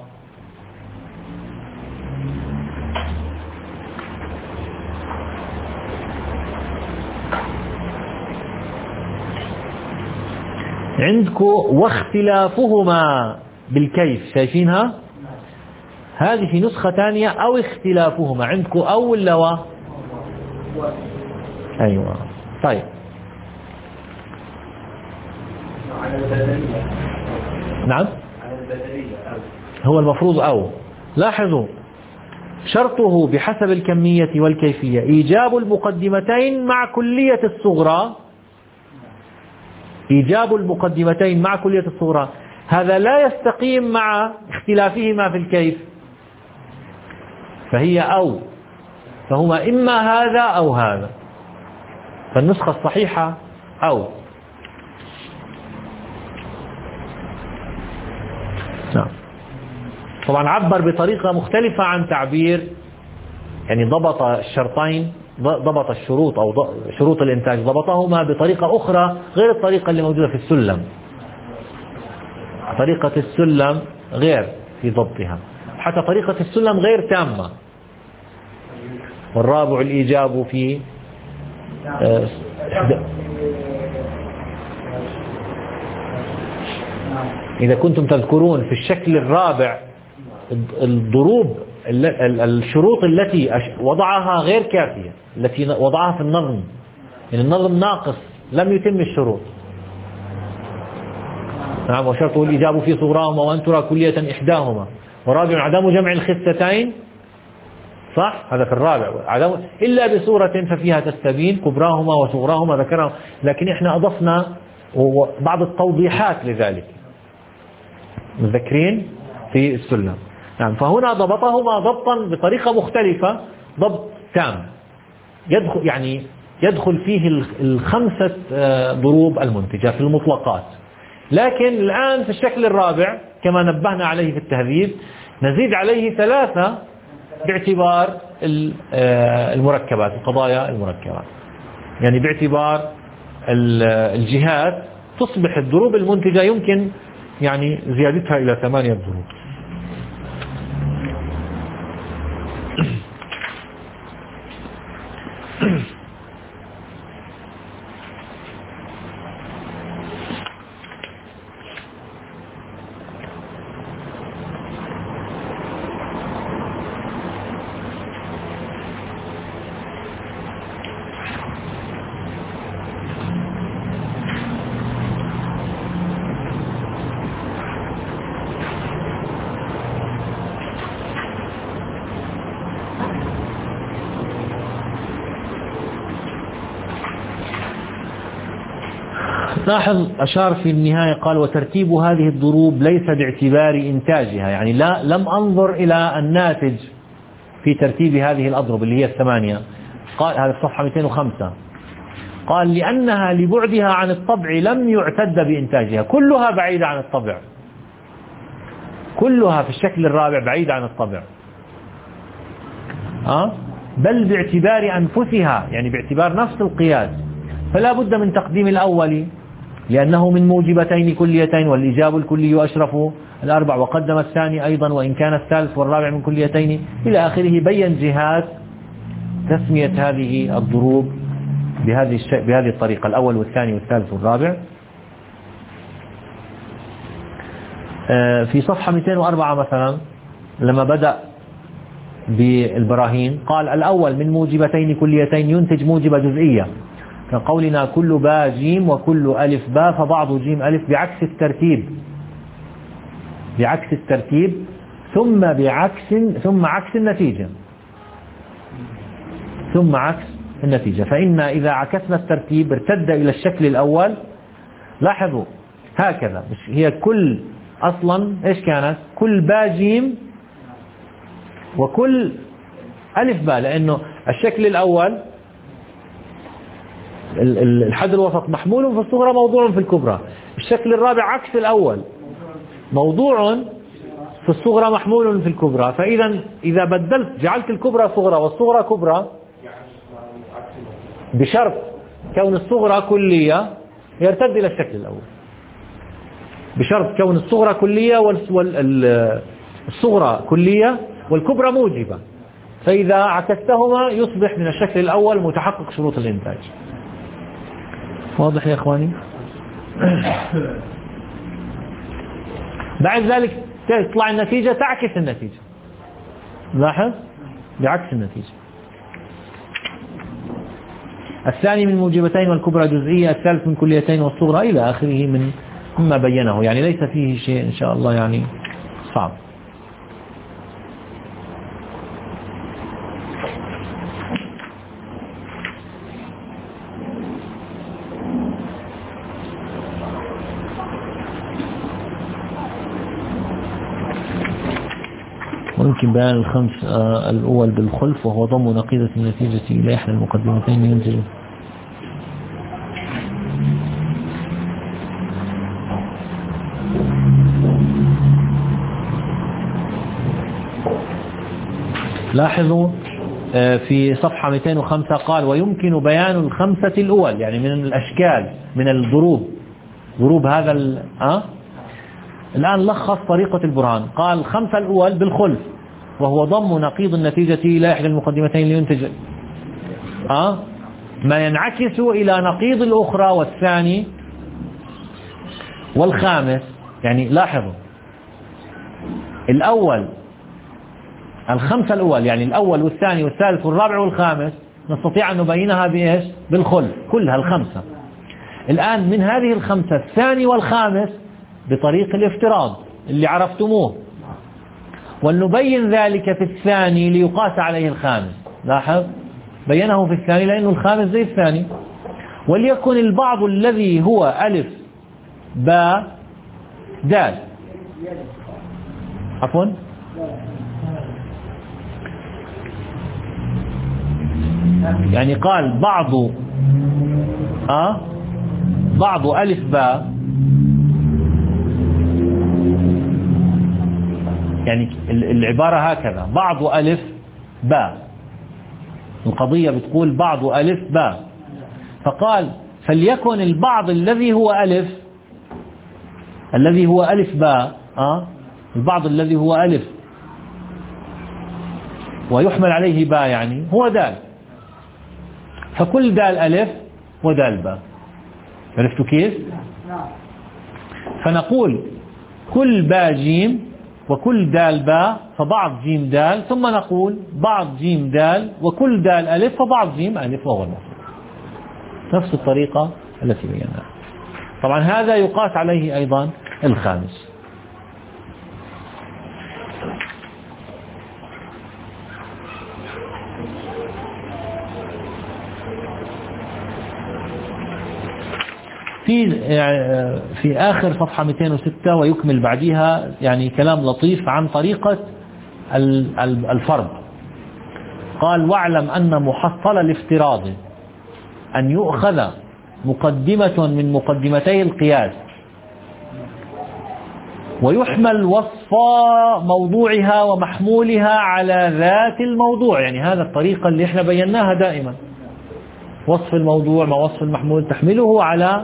عندكم واختلافهما بالكيف، شايفينها؟ هذه في نسخة ثانية أو اختلافهما. عندكم أو ولا و؟ أيوة طيب نعم هو المفروض أو. لاحظوا شرطه بحسب الكمية والكيفية إيجاب المقدمتين مع كلية الصغرى، إيجاب المقدمتين مع كلية الصغرى، هذا لا يستقيم مع اختلافهما في الكيف، فهي أو، فهما إما هذا أو هذا، فالنسخة الصحيحة أو. نعم. طبعا عبر بطريقة مختلفة عن تعبير، يعني ضبط الشرطين، ضبط الشروط أو شروط الإنتاج ضبطهما بطريقة أخرى غير الطريقة اللي موجودة في السلم. طريقة السلم غير في ضبطها، حتى طريقة السلم غير تامة. والرابع الإيجاب في آه إذا كنتم تذكرون في الشكل الرابع الضروب الشروط التي وضعها غير كافية، التي وضعها في النظم، يعني النظم ناقص لم يتم الشروط. نعم. وشرطه الإجابة في صغراهما وأن ترى كلية إحداهما، ورابع عدم جمع الخستين، صح، هذا في الرابع، عدم إلا بصورة ففيها تستبين كبراهما وصغراهما ذكرها، لكن إحنا أضفنا بعض التوضيحات لذلك مذكرين في السلم. نعم. فهنا ضبطهما ضبطا بطريقة مختلفة، ضبط تام يدخل يعني يدخل فيه الخمسة ضروب المنتجة في المطلقات. لكن الآن في الشكل الرابع كما نبهنا عليه في التهذيب نزيد عليه ثلاثة باعتبار المركبات، القضايا المركبات، يعني باعتبار الجهات تصبح الضروب المنتجة يمكن يعني زيادتها إلى ثمانية ضروب. لاحظ أشار في النهاية قال وترتيب هذه الضروب ليس باعتبار إنتاجها، يعني لا لم أنظر إلى الناتج في ترتيب هذه الأضرب اللي هي الثمانية. قال هذا في صفحة مئتين وخمسة، قال لأنها لبعدها عن الطبع لم يعتد بإنتاجها، كلها بعيدة عن الطبع، كلها في الشكل الرابع بعيدة عن الطبع، أه؟ بل باعتبار أنفسها، يعني باعتبار نفس القياس، فلا بد من تقديم الأول لأنه من موجبتين كليتين والإيجاب الكلي أشرف الأربع، وقدم الثاني أيضا وإن كان الثالث والرابع من كليتين إلى آخره. بين جهات تسمية هذه الضروب بهذه الش... بهذه الطريقة، الأول والثاني والثالث والرابع. في صفحة مئتين وأربعة مثلا لما بدأ بالبراهين قال الأول من موجبتين كليتين ينتج موجبة جزئية كقولنا كل باء جيم وكل ألف باء فبعض جيم ألف بعكس الترتيب، بعكس الترتيب ثم بعكس ثم عكس النتيجة، ثم عكس النتيجة. فإن إذا عكسنا الترتيب ارتد إلى الشكل الأول. لاحظوا هكذا هي كل أصلا إيش كانت؟ كل باء جيم وكل ألف باء، لأنه الشكل الأول الحد الوسط محمول في الصغرى موضوع في الكبرى. الشكل الرابع عكس الأول، موضوع في الصغرى محمول في الكبرى. فإذا إذا بدلت جعلت الكبرى صغرى والصغرى كبرى بشرط كون الصغرى كلية يرتد إلى الشكل الأول، بشرط كون الصغرى كلية والصغرى كلية والكبرى موجبة، فإذا عكستهما يصبح من الشكل الأول متحقق شروط الإنتاج. واضح يا إخواني؟ بعد ذلك تطلع النتيجة تعكس النتيجة، لاحظ بعكس النتيجة. الثاني من موجبتين والكبرى جزئية، الثالث من كليتين والصغرى إلى آخره من مما بينه، يعني ليس فيه شيء إن شاء الله يعني صعب. ويمكن بيان الخمس آه الأول بالخلف، وهو ضم نقيضة النتيجة إلى إحدى المقدمتين ينزل. لاحظوا آه في صفحة مئتين وخمسة قال ويمكن بيان الخمسة الأول، يعني من الأشكال من الضروب، ضروب هذا ال آه الآن لخص طريقة البرهان، قال الخمسة الأول بالخلف وهو ضم نقيض النتيجة إلى إحدى المقدمتين لينتج أه؟ ما ينعكس إلى نقيض الأخرى والثاني والخامس. يعني لاحظوا الأول الخمسة الأول، يعني الأول والثاني والثالث والرابع والخامس نستطيع أن نبينها بإيش؟ بالخلف كلها الخمسة. الآن من هذه الخمسة الثاني والخامس بطريق الافتراض اللي عرفتموه، ولنبين ذلك في الثاني ليقاس عليه الخامس. لاحظ بينه في الثاني لأنه الخامس زي الثاني. وليكن البعض الذي هو ألف باء دال، عفوا يعني قال بعض آه بعض ألف باء، يعني العبارة هكذا بعض ألف باء، القضية بتقول بعض ألف باء، فقال فليكن البعض الذي هو ألف الذي هو ألف باء آه البعض الذي هو ألف ويحمل عليه باء يعني هو دال، فكل دال ألف ودال باء. عرفتوا كيف؟ فنقول كل باء جيم وكل دال باء فبعض جيم دال، ثم نقول بعض جيم دال وكل دال ألف فبعض جيم ألف، وهو المفروض نفس الطريقة التي بيناها. طبعا هذا يقاس عليه أيضا الخامس. في في آخر صفحة مئتين وستة ويكمل بعدها يعني كلام لطيف عن طريقة الفرض. قال واعلم أن محصل الافتراض أن يؤخذ مقدمة من مقدمتي القياس ويحمل وصف موضوعها ومحمولها على ذات الموضوع، يعني هذا الطريقة اللي احنا بيناها دائما، وصف الموضوع مع وصف المحمول تحمله على،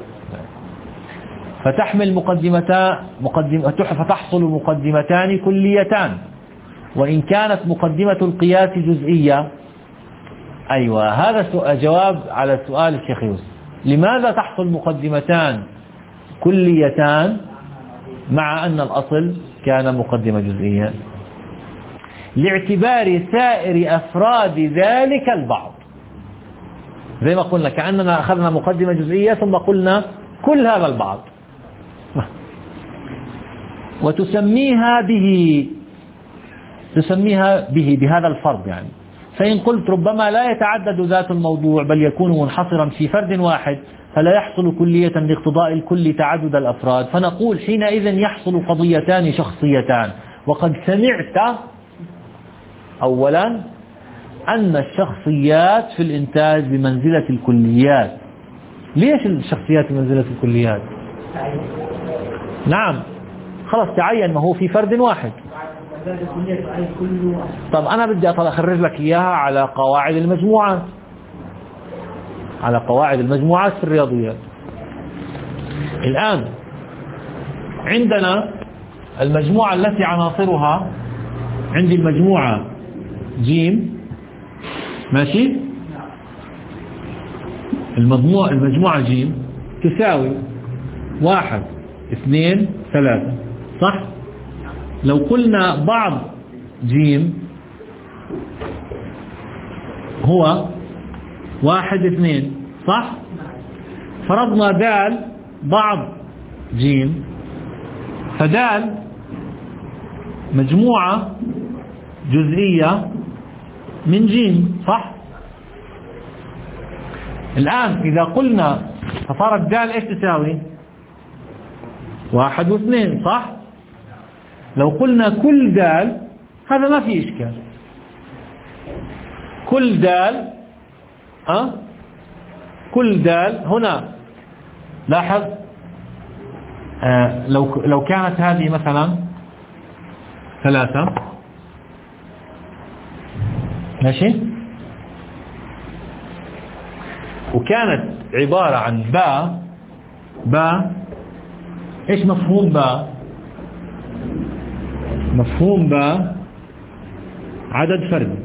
فتحمل مقدمتان مقدمة فتحصل مقدمتان كليتان وإن كانت مقدمة القياس جزئية. أيوة هذا جواب على سؤال الشيخ يوسف، لماذا تحصل مقدمتان كليتان مع أن الأصل كان مقدمة جزئية؟ لاعتبار سائر أفراد ذلك البعض، زي ما قلنا كأننا أخذنا مقدمة جزئية ثم قلنا كل هذا البعض وتسميها به تسميها به بهذا الفرض. يعني فإن قلت ربما لا يتعدد ذات الموضوع بل يكون منحصرا في فرد واحد فلا يحصل كلية لاقتضاء الكل تعدد الأفراد، فنقول حينئذ يحصل قضيتان شخصيتان. وقد سمعت أولا أن الشخصيات في الإنتاج بمنزلة الكليات. ليش الشخصيات بمنزلة الكليات؟ نعم خلاص تعين، ما هو في فرد واحد. طب أنا بدي أخرج لك إياها على قواعد المجموعات، على قواعد المجموعات في الرياضيات. الآن عندنا المجموعة التي عناصرها، عندي المجموعة جيم ماشي، المجموعة المجموعة جيم تساوي واحد اثنين ثلاثة، صح؟ لو قلنا بعض جيم هو واحد اثنين صح؟ فرضنا دال بعض جيم، فدال مجموعة جزئية من جيم صح؟ الآن إذا قلنا فصارت دال إيش تساوي؟ واحد واثنين صح؟ لو قلنا كل دال هذا ما في إشكال، كل دال أه؟ كل دال هنا لاحظ آه لو لو كانت هذه مثلا ثلاثة ماشي، وكانت عبارة عن باء باء ايش مفهوم باء؟ مفهوم باء عدد فردي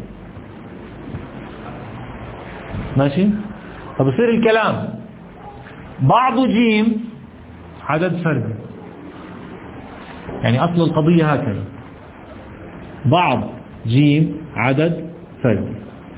ماشي. طب يصير الكلام بعض جيم عدد فردي، يعني أصل القضية هكذا، بعض جيم عدد فردي.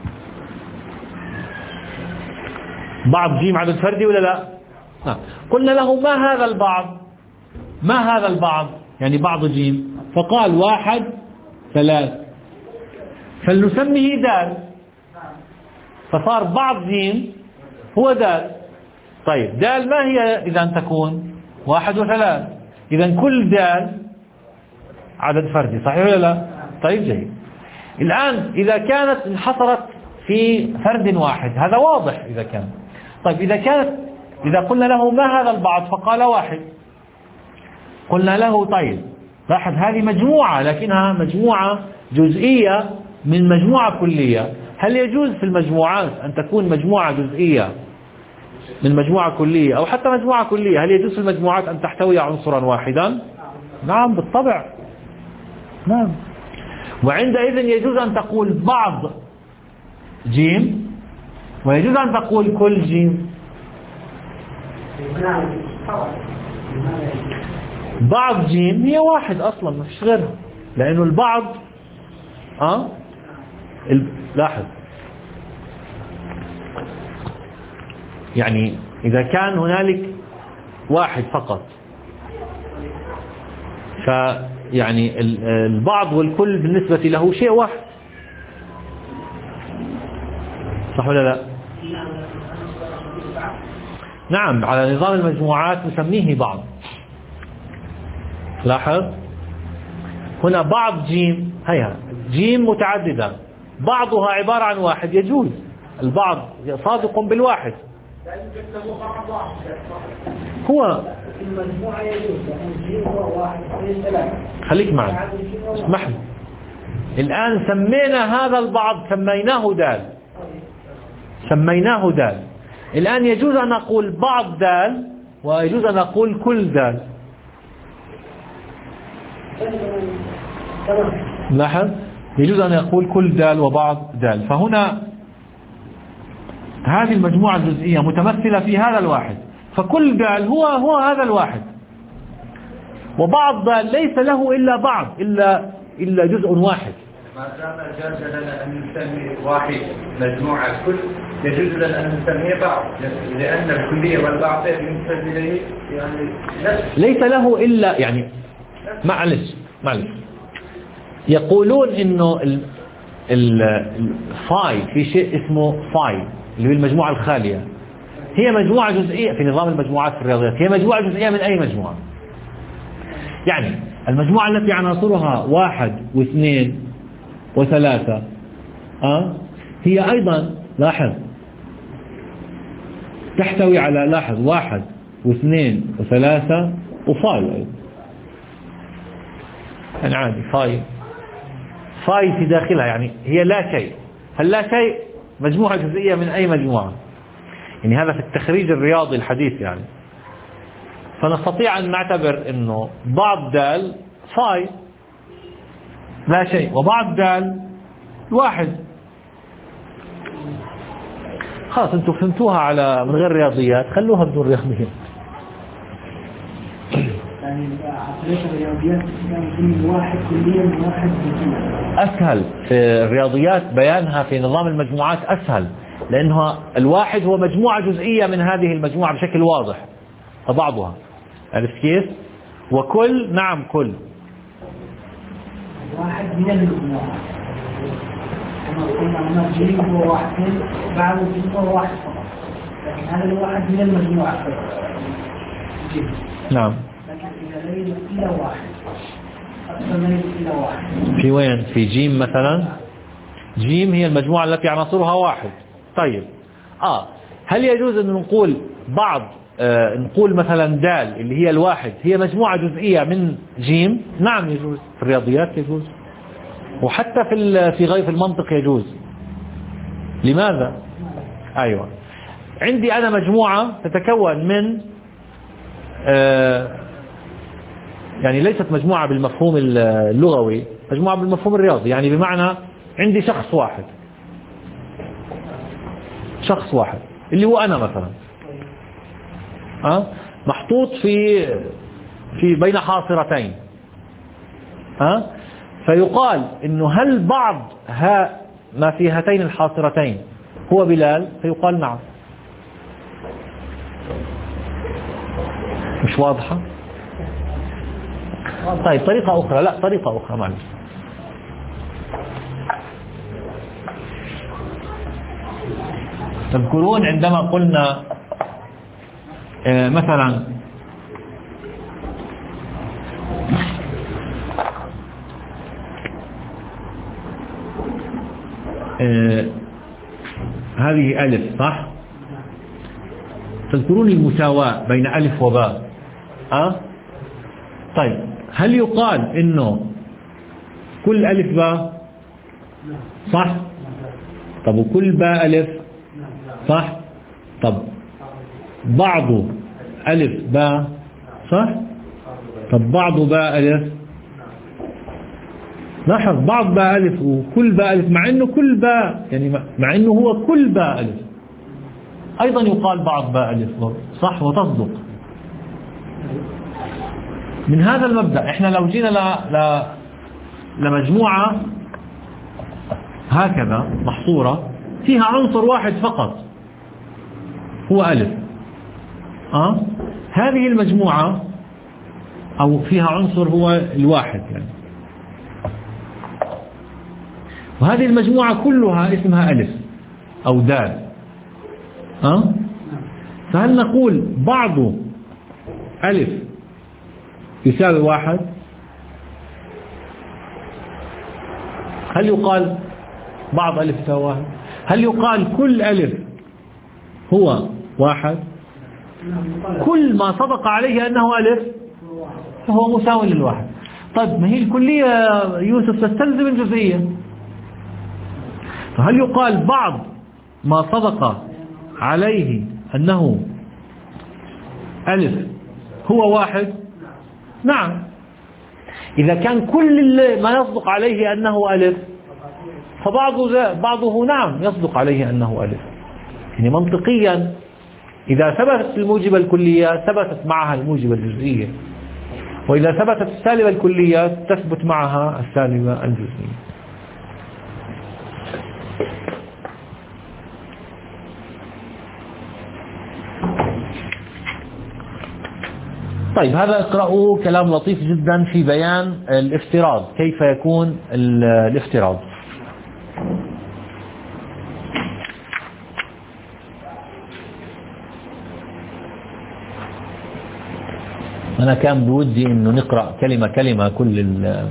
بعض جيم عدد فردي ولا لا؟ لا. قلنا له ما هذا البعض؟ ما هذا البعض؟ يعني بعض جيم، فقال واحد ثلاث، فلنسميه دال، فصار بعض جيم هو دال. طيب دال ما هي إذا أن تكون واحد وثلاث، إذا كل دال عدد فردي صحيح ولا لا؟ طيب جيد. الآن إذا كانت انحصرت في فرد واحد هذا واضح إذا كان. طيب إذا كانت إذا قلنا له ما هذا البعض فقال واحد، قلنا له طيب لاحظ هذه مجموعة لكنها مجموعة جزئية من مجموعة كلية، هل يجوز في المجموعات أن تكون مجموعة جزئية من مجموعة كلية أو حتى مجموعة كلية؟ هل يجوز في المجموعات أن تحتوي عنصرا واحدا؟ نعم بالطبع نعم. وعندئذ يجوز أن تقول بعض جيم ويجوز أن تقول كل جيم. بعض جيم هي واحد أصلا ما فيش غيرها، لأنه البعض أه لاحظ يعني إذا كان هنالك واحد فقط فيعني البعض والكل بالنسبة له شيء واحد صح ولا لا؟ نعم على نظام المجموعات نسميه بعض. لاحظ هنا بعض جيم، هيها جيم متعددة بعضها عبارة عن واحد، يجوز البعض صادق بالواحد هو المجموعة يجوز يعني جيم هو واحد اثنين ثلاثة. خليك معي اسمح لي. الآن سمينا هذا البعض سميناه دال، سميناه دال. الآن يجوز أن أقول بعض دال ويجوز أن أقول كل دال. لاحظ يجوز أن يقول كل دال وبعض دال. فهنا هذه المجموعة الجزئية متمثلة في هذا الواحد، فكل دال هو هو هذا الواحد، وبعض دال ليس له إلا بعض إلا إلا جزء واحد. ما دام جاز لنا أن نسمي واحد مجموعة كل، يجوز لنا أن نسميه بعض، لأن الكلية والبعض بالنسبة إليه يعني ليس له إلا يعني معلش معلش يقولون إنه ال الفاي في شيء اسمه فاي اللي هي المجموعة الخالية، هي مجموعة جزئية في نظام المجموعات في الرياضيات، هي مجموعة جزئية من أي مجموعة. يعني المجموعة التي عناصرها واحد واثنين وثلاثة أه؟ هي أيضا لاحظ تحتوي على لاحظ واحد واثنين وثلاثة وفاي أيضا. يعني عادي فاي فاي في داخلها يعني هي لا شيء. هل لا شيء مجموعة جزئية من أي مجموعة؟ يعني هذا في التخريج الرياضي الحديث يعني. فنستطيع أن نعتبر أنه بعض دال فاي لا شيء وبعض دال واحد. خلاص انتم فهمتوها على من غير رياضيات، خلوها بدون رياضيات. يعني عقلية الرياضيات كان واحد كليا واحد جزئيا. أسهل في الرياضيات بيانها في نظام المجموعات أسهل، لأنه الواحد هو مجموعة جزئية من هذه المجموعة بشكل واضح بعضها، عرفت كيف؟ وكل نعم كل واحد من المجموعة كما قلنا هنا جيم هو واحد بعد جيم هو واحد فقط، لكن هذا الواحد من المجموعة جيم. نعم. لكن إذا ليس إلى واحد أكثر من إلى واحد في وين؟ في جيم مثلا. جيم هي المجموعة التي عناصرها واحد. طيب آه هل يجوز أن نقول بعض آه نقول مثلا دال اللي هي الواحد هي مجموعة جزئية من جيم؟ نعم يجوز، في الرياضيات يجوز، وحتى في في غير في المنطق يجوز. لماذا؟ أيوة، عندي أنا مجموعة تتكون من آه يعني ليست مجموعة بالمفهوم اللغوي، مجموعة بالمفهوم الرياضي، يعني بمعنى عندي شخص واحد، شخص واحد اللي هو أنا مثلا أه؟ محطوط في في بين حاصرتين أه؟ فيقال إنه هل بعض ها ما في هاتين الحاصرتين هو بلال؟ فيقال نعم. مش واضحة؟ طيب طريقة أخرى، لا طريقة أخرى معلش. تذكرون عندما قلنا آه مثلا آه هذه ألف صح؟ تذكرون المساواة بين ألف وباء أه؟ طيب هل يقال إنه كل ألف باء صح؟ طب وكل باء ألف صح؟ طب بعض ألف باء صح؟ طب بعض باء ألف، لاحظ بعض باء ألف وكل باء ألف، مع إنه كل باء يعني مع إنه هو كل باء ألف أيضا يقال بعض باء ألف صح وتصدق. من هذا المبدأ إحنا لو جينا ل... ل... لمجموعة هكذا محصورة فيها عنصر واحد فقط هو ألف أه؟ هذه المجموعة أو فيها عنصر هو الواحد يعني، وهذه المجموعة كلها اسمها ألف أو دال أه؟ فهل نقول بعض ألف يساوي واحد؟ هل يقال بعض ألف يساوي واحد؟ هل يقال كل ألف هو واحد؟ كل ما صدق عليه أنه ألف فهو مساوي للواحد. طيب ما هي الكلية يوسف تستلزم الجزئية، فهل يقال بعض ما صدق عليه أنه ألف هو واحد؟ نعم. إذا كان كل ما يصدق عليه أنه ألف فبعضه بعضه نعم يصدق عليه أنه ألف. يعني منطقيا إذا ثبتت الموجبة الكلية ثبتت معها الموجبة الجزئية، وإذا ثبتت السالبة الكلية تثبت معها السالبة الجزئية. طيب هذا اقرأوا كلام لطيف جدا في بيان الافتراض، كيف يكون الافتراض. أنا كان بودي إنه نقرأ كلمة كلمة كل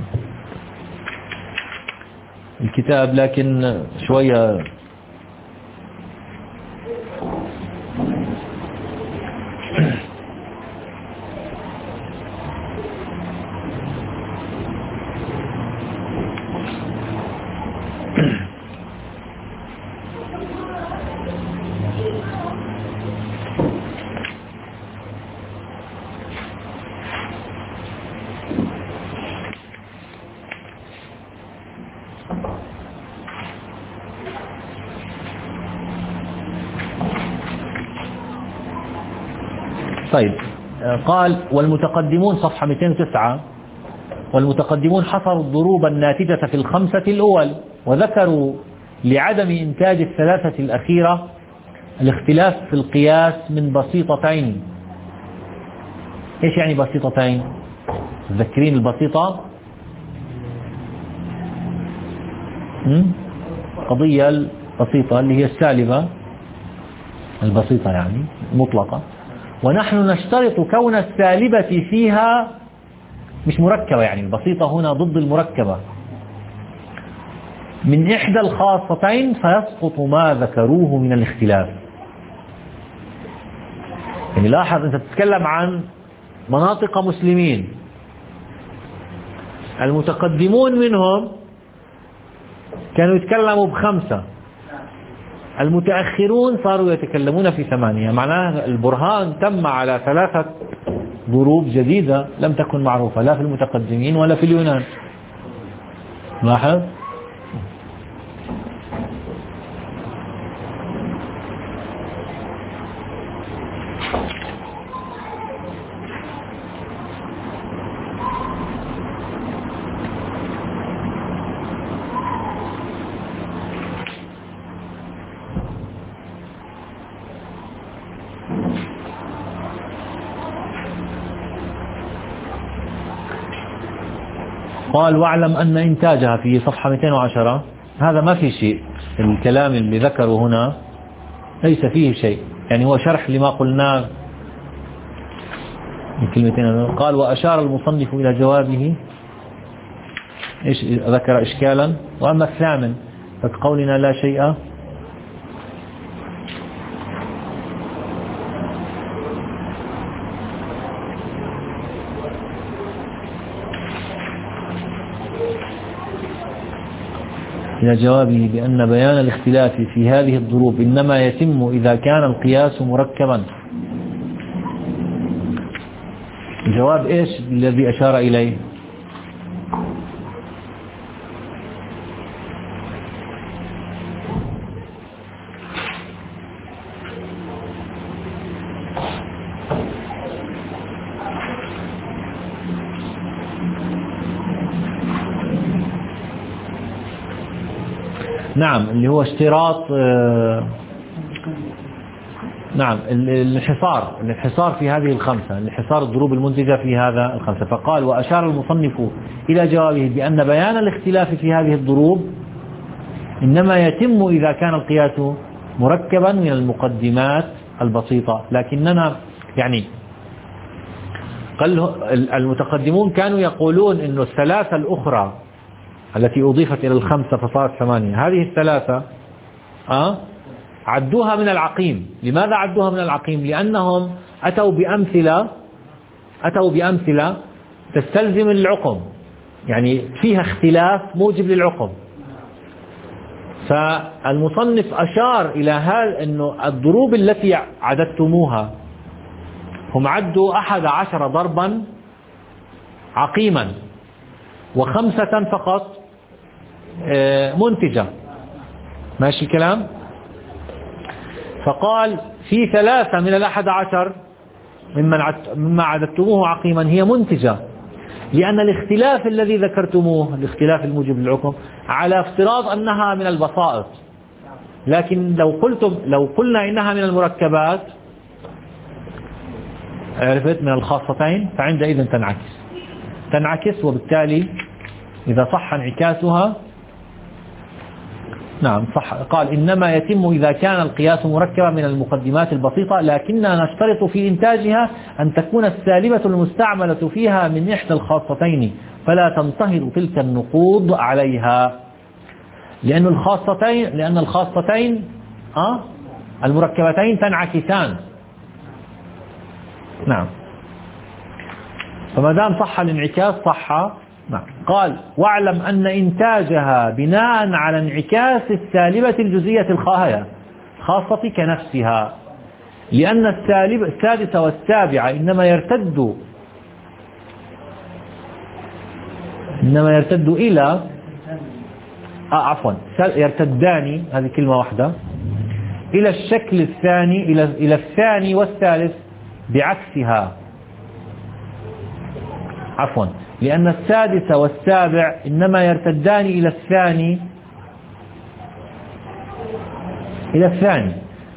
الكتاب، لكن شوية طيب قال والمتقدمون صفحة مئتين وتسعة، والمتقدمون حصروا الضروب الناتجة في الخمسة الأول وذكروا لعدم إنتاج الثلاثة الأخيرة الاختلاف في القياس من بسيطتين. إيش يعني بسيطتين؟ تذكرين البسيطة؟ قضية البسيطة اللي هي السالبة البسيطة يعني مطلقة، ونحن نشترط كون السالبة فيها مش مركبة، يعني البسيطة هنا ضد المركبة من إحدى الخاصتين فيسقط ما ذكروه من الاختلاف. يعني لاحظ أنت تتكلم عن مناطق مسلمين، المتقدمون منهم كانوا يتكلموا بخمسة، المتأخرون صاروا يتكلمون في ثمانية. معناه البرهان تم على ثلاثة ضروب جديدة لم تكن معروفة لا في المتقدمين ولا في اليونان. لاحظ. قال واعلم أن إنتاجها في صفحة مئتين وعشرة، هذا ما في شيء، الكلام اللي ذكره هنا ليس فيه شيء، يعني هو شرح لما قلناه من كلمتين. قال وأشار المصنف إلى جوابه، إيش ذكر إشكالا. وأما الثامن فكقولنا لا شيء إلى جوابه بأن بيان الاختلاف في هذه الضروب إنما يتم إذا كان القياس مركبا. الجواب إيش الذي أشار إليه؟ نعم اللي هو اشتراط آه نعم الانحصار الانحصار في هذه الخمسة، انحصار الضروب المنتجة في هذا الخمسة. فقال وأشار المصنف إلى جوابه بأن بيان الاختلاف في هذه الضروب إنما يتم إذا كان القياس مركبا من المقدمات البسيطة. لكننا يعني قال المتقدمون كانوا يقولون إنه الثلاثة الأخرى التي أضيفت إلى الخمسة فصارت ثمانية، هذه الثلاثة أه عدوها من العقيم. لماذا عدوها من العقيم؟ لأنهم أتوا بأمثلة أتوا بأمثلة تستلزم العقم، يعني فيها اختلاف موجب للعقم. فالمصنف أشار إلى هذا أنه الضروب التي عددتموها هم عدوا أحد عشر ضربا عقيما وخمسة فقط منتجة. ماشي الكلام؟ فقال في ثلاثة من الأحد عشر مما عددتموه عقيما هي منتجة، لأن الاختلاف الذي ذكرتموه الاختلاف الموجب للعقم على افتراض أنها من البسائط، لكن لو قلتم لو قلنا إنها من المركبات عرفت من الخاصتين فعندئذ تنعكس تنعكس وبالتالي إذا صح انعكاسها نعم صح. قال إنما يتم إذا كان القياس مركبا من المقدمات البسيطة، لكننا نشترط في إنتاجها أن تكون السالبة المستعملة فيها من إحدى الخاصتين فلا تنتهض تلك النقوض عليها، لأن الخاصتين لأن الخاصتين آه المركبتين تنعكسان. نعم فما دام صح الانعكاس صح. نعم. قال واعلم أن إنتاجها بناء على انعكاس السالبة الجزئية الخاهية خاصة كنفسها، لأن السالب السادسة والسابعة إنما يرتد إنما يرتد إلى آه عفوا يرتدان، هذه كلمة واحدة، إلى الشكل الثاني إلى إلى الثاني والثالث بعكسها. عفوا لأن السادسة والسابع إنما يرتدان إلى الثاني إلى الثاني.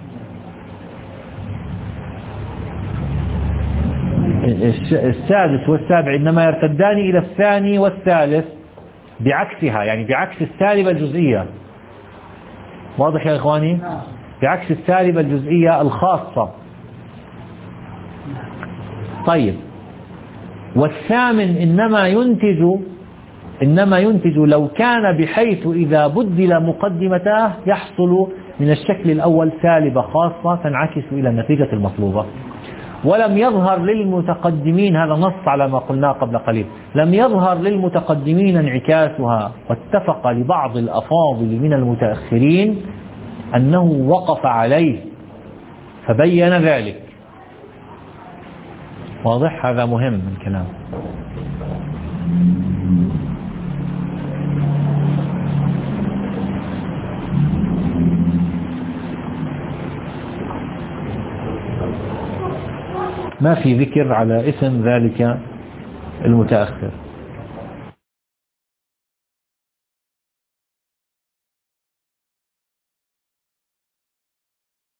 السادس والسابع إنما يرتدان إلى الثاني والثالث بعكسها، يعني بعكس السالبة الجزئية. واضح يا إخواني؟ بعكس السالبة الجزئية الخاصة. طيب، والثامن إنما ينتج إنما ينتج لو كان بحيث إذا بدل مقدمتاه يحصل من الشكل الأول سالبة خاصة تنعكس إلى النتيجة المطلوبة. ولم يظهر للمتقدمين، هذا نص على ما قلناه قبل قليل، لم يظهر للمتقدمين انعكاسها، واتفق لبعض الأفاضل من المتأخرين أنه وقف عليه فبين ذلك. واضح؟ هذا مهم الكلام. ما في ذكر على اسم ذلك المتأخر.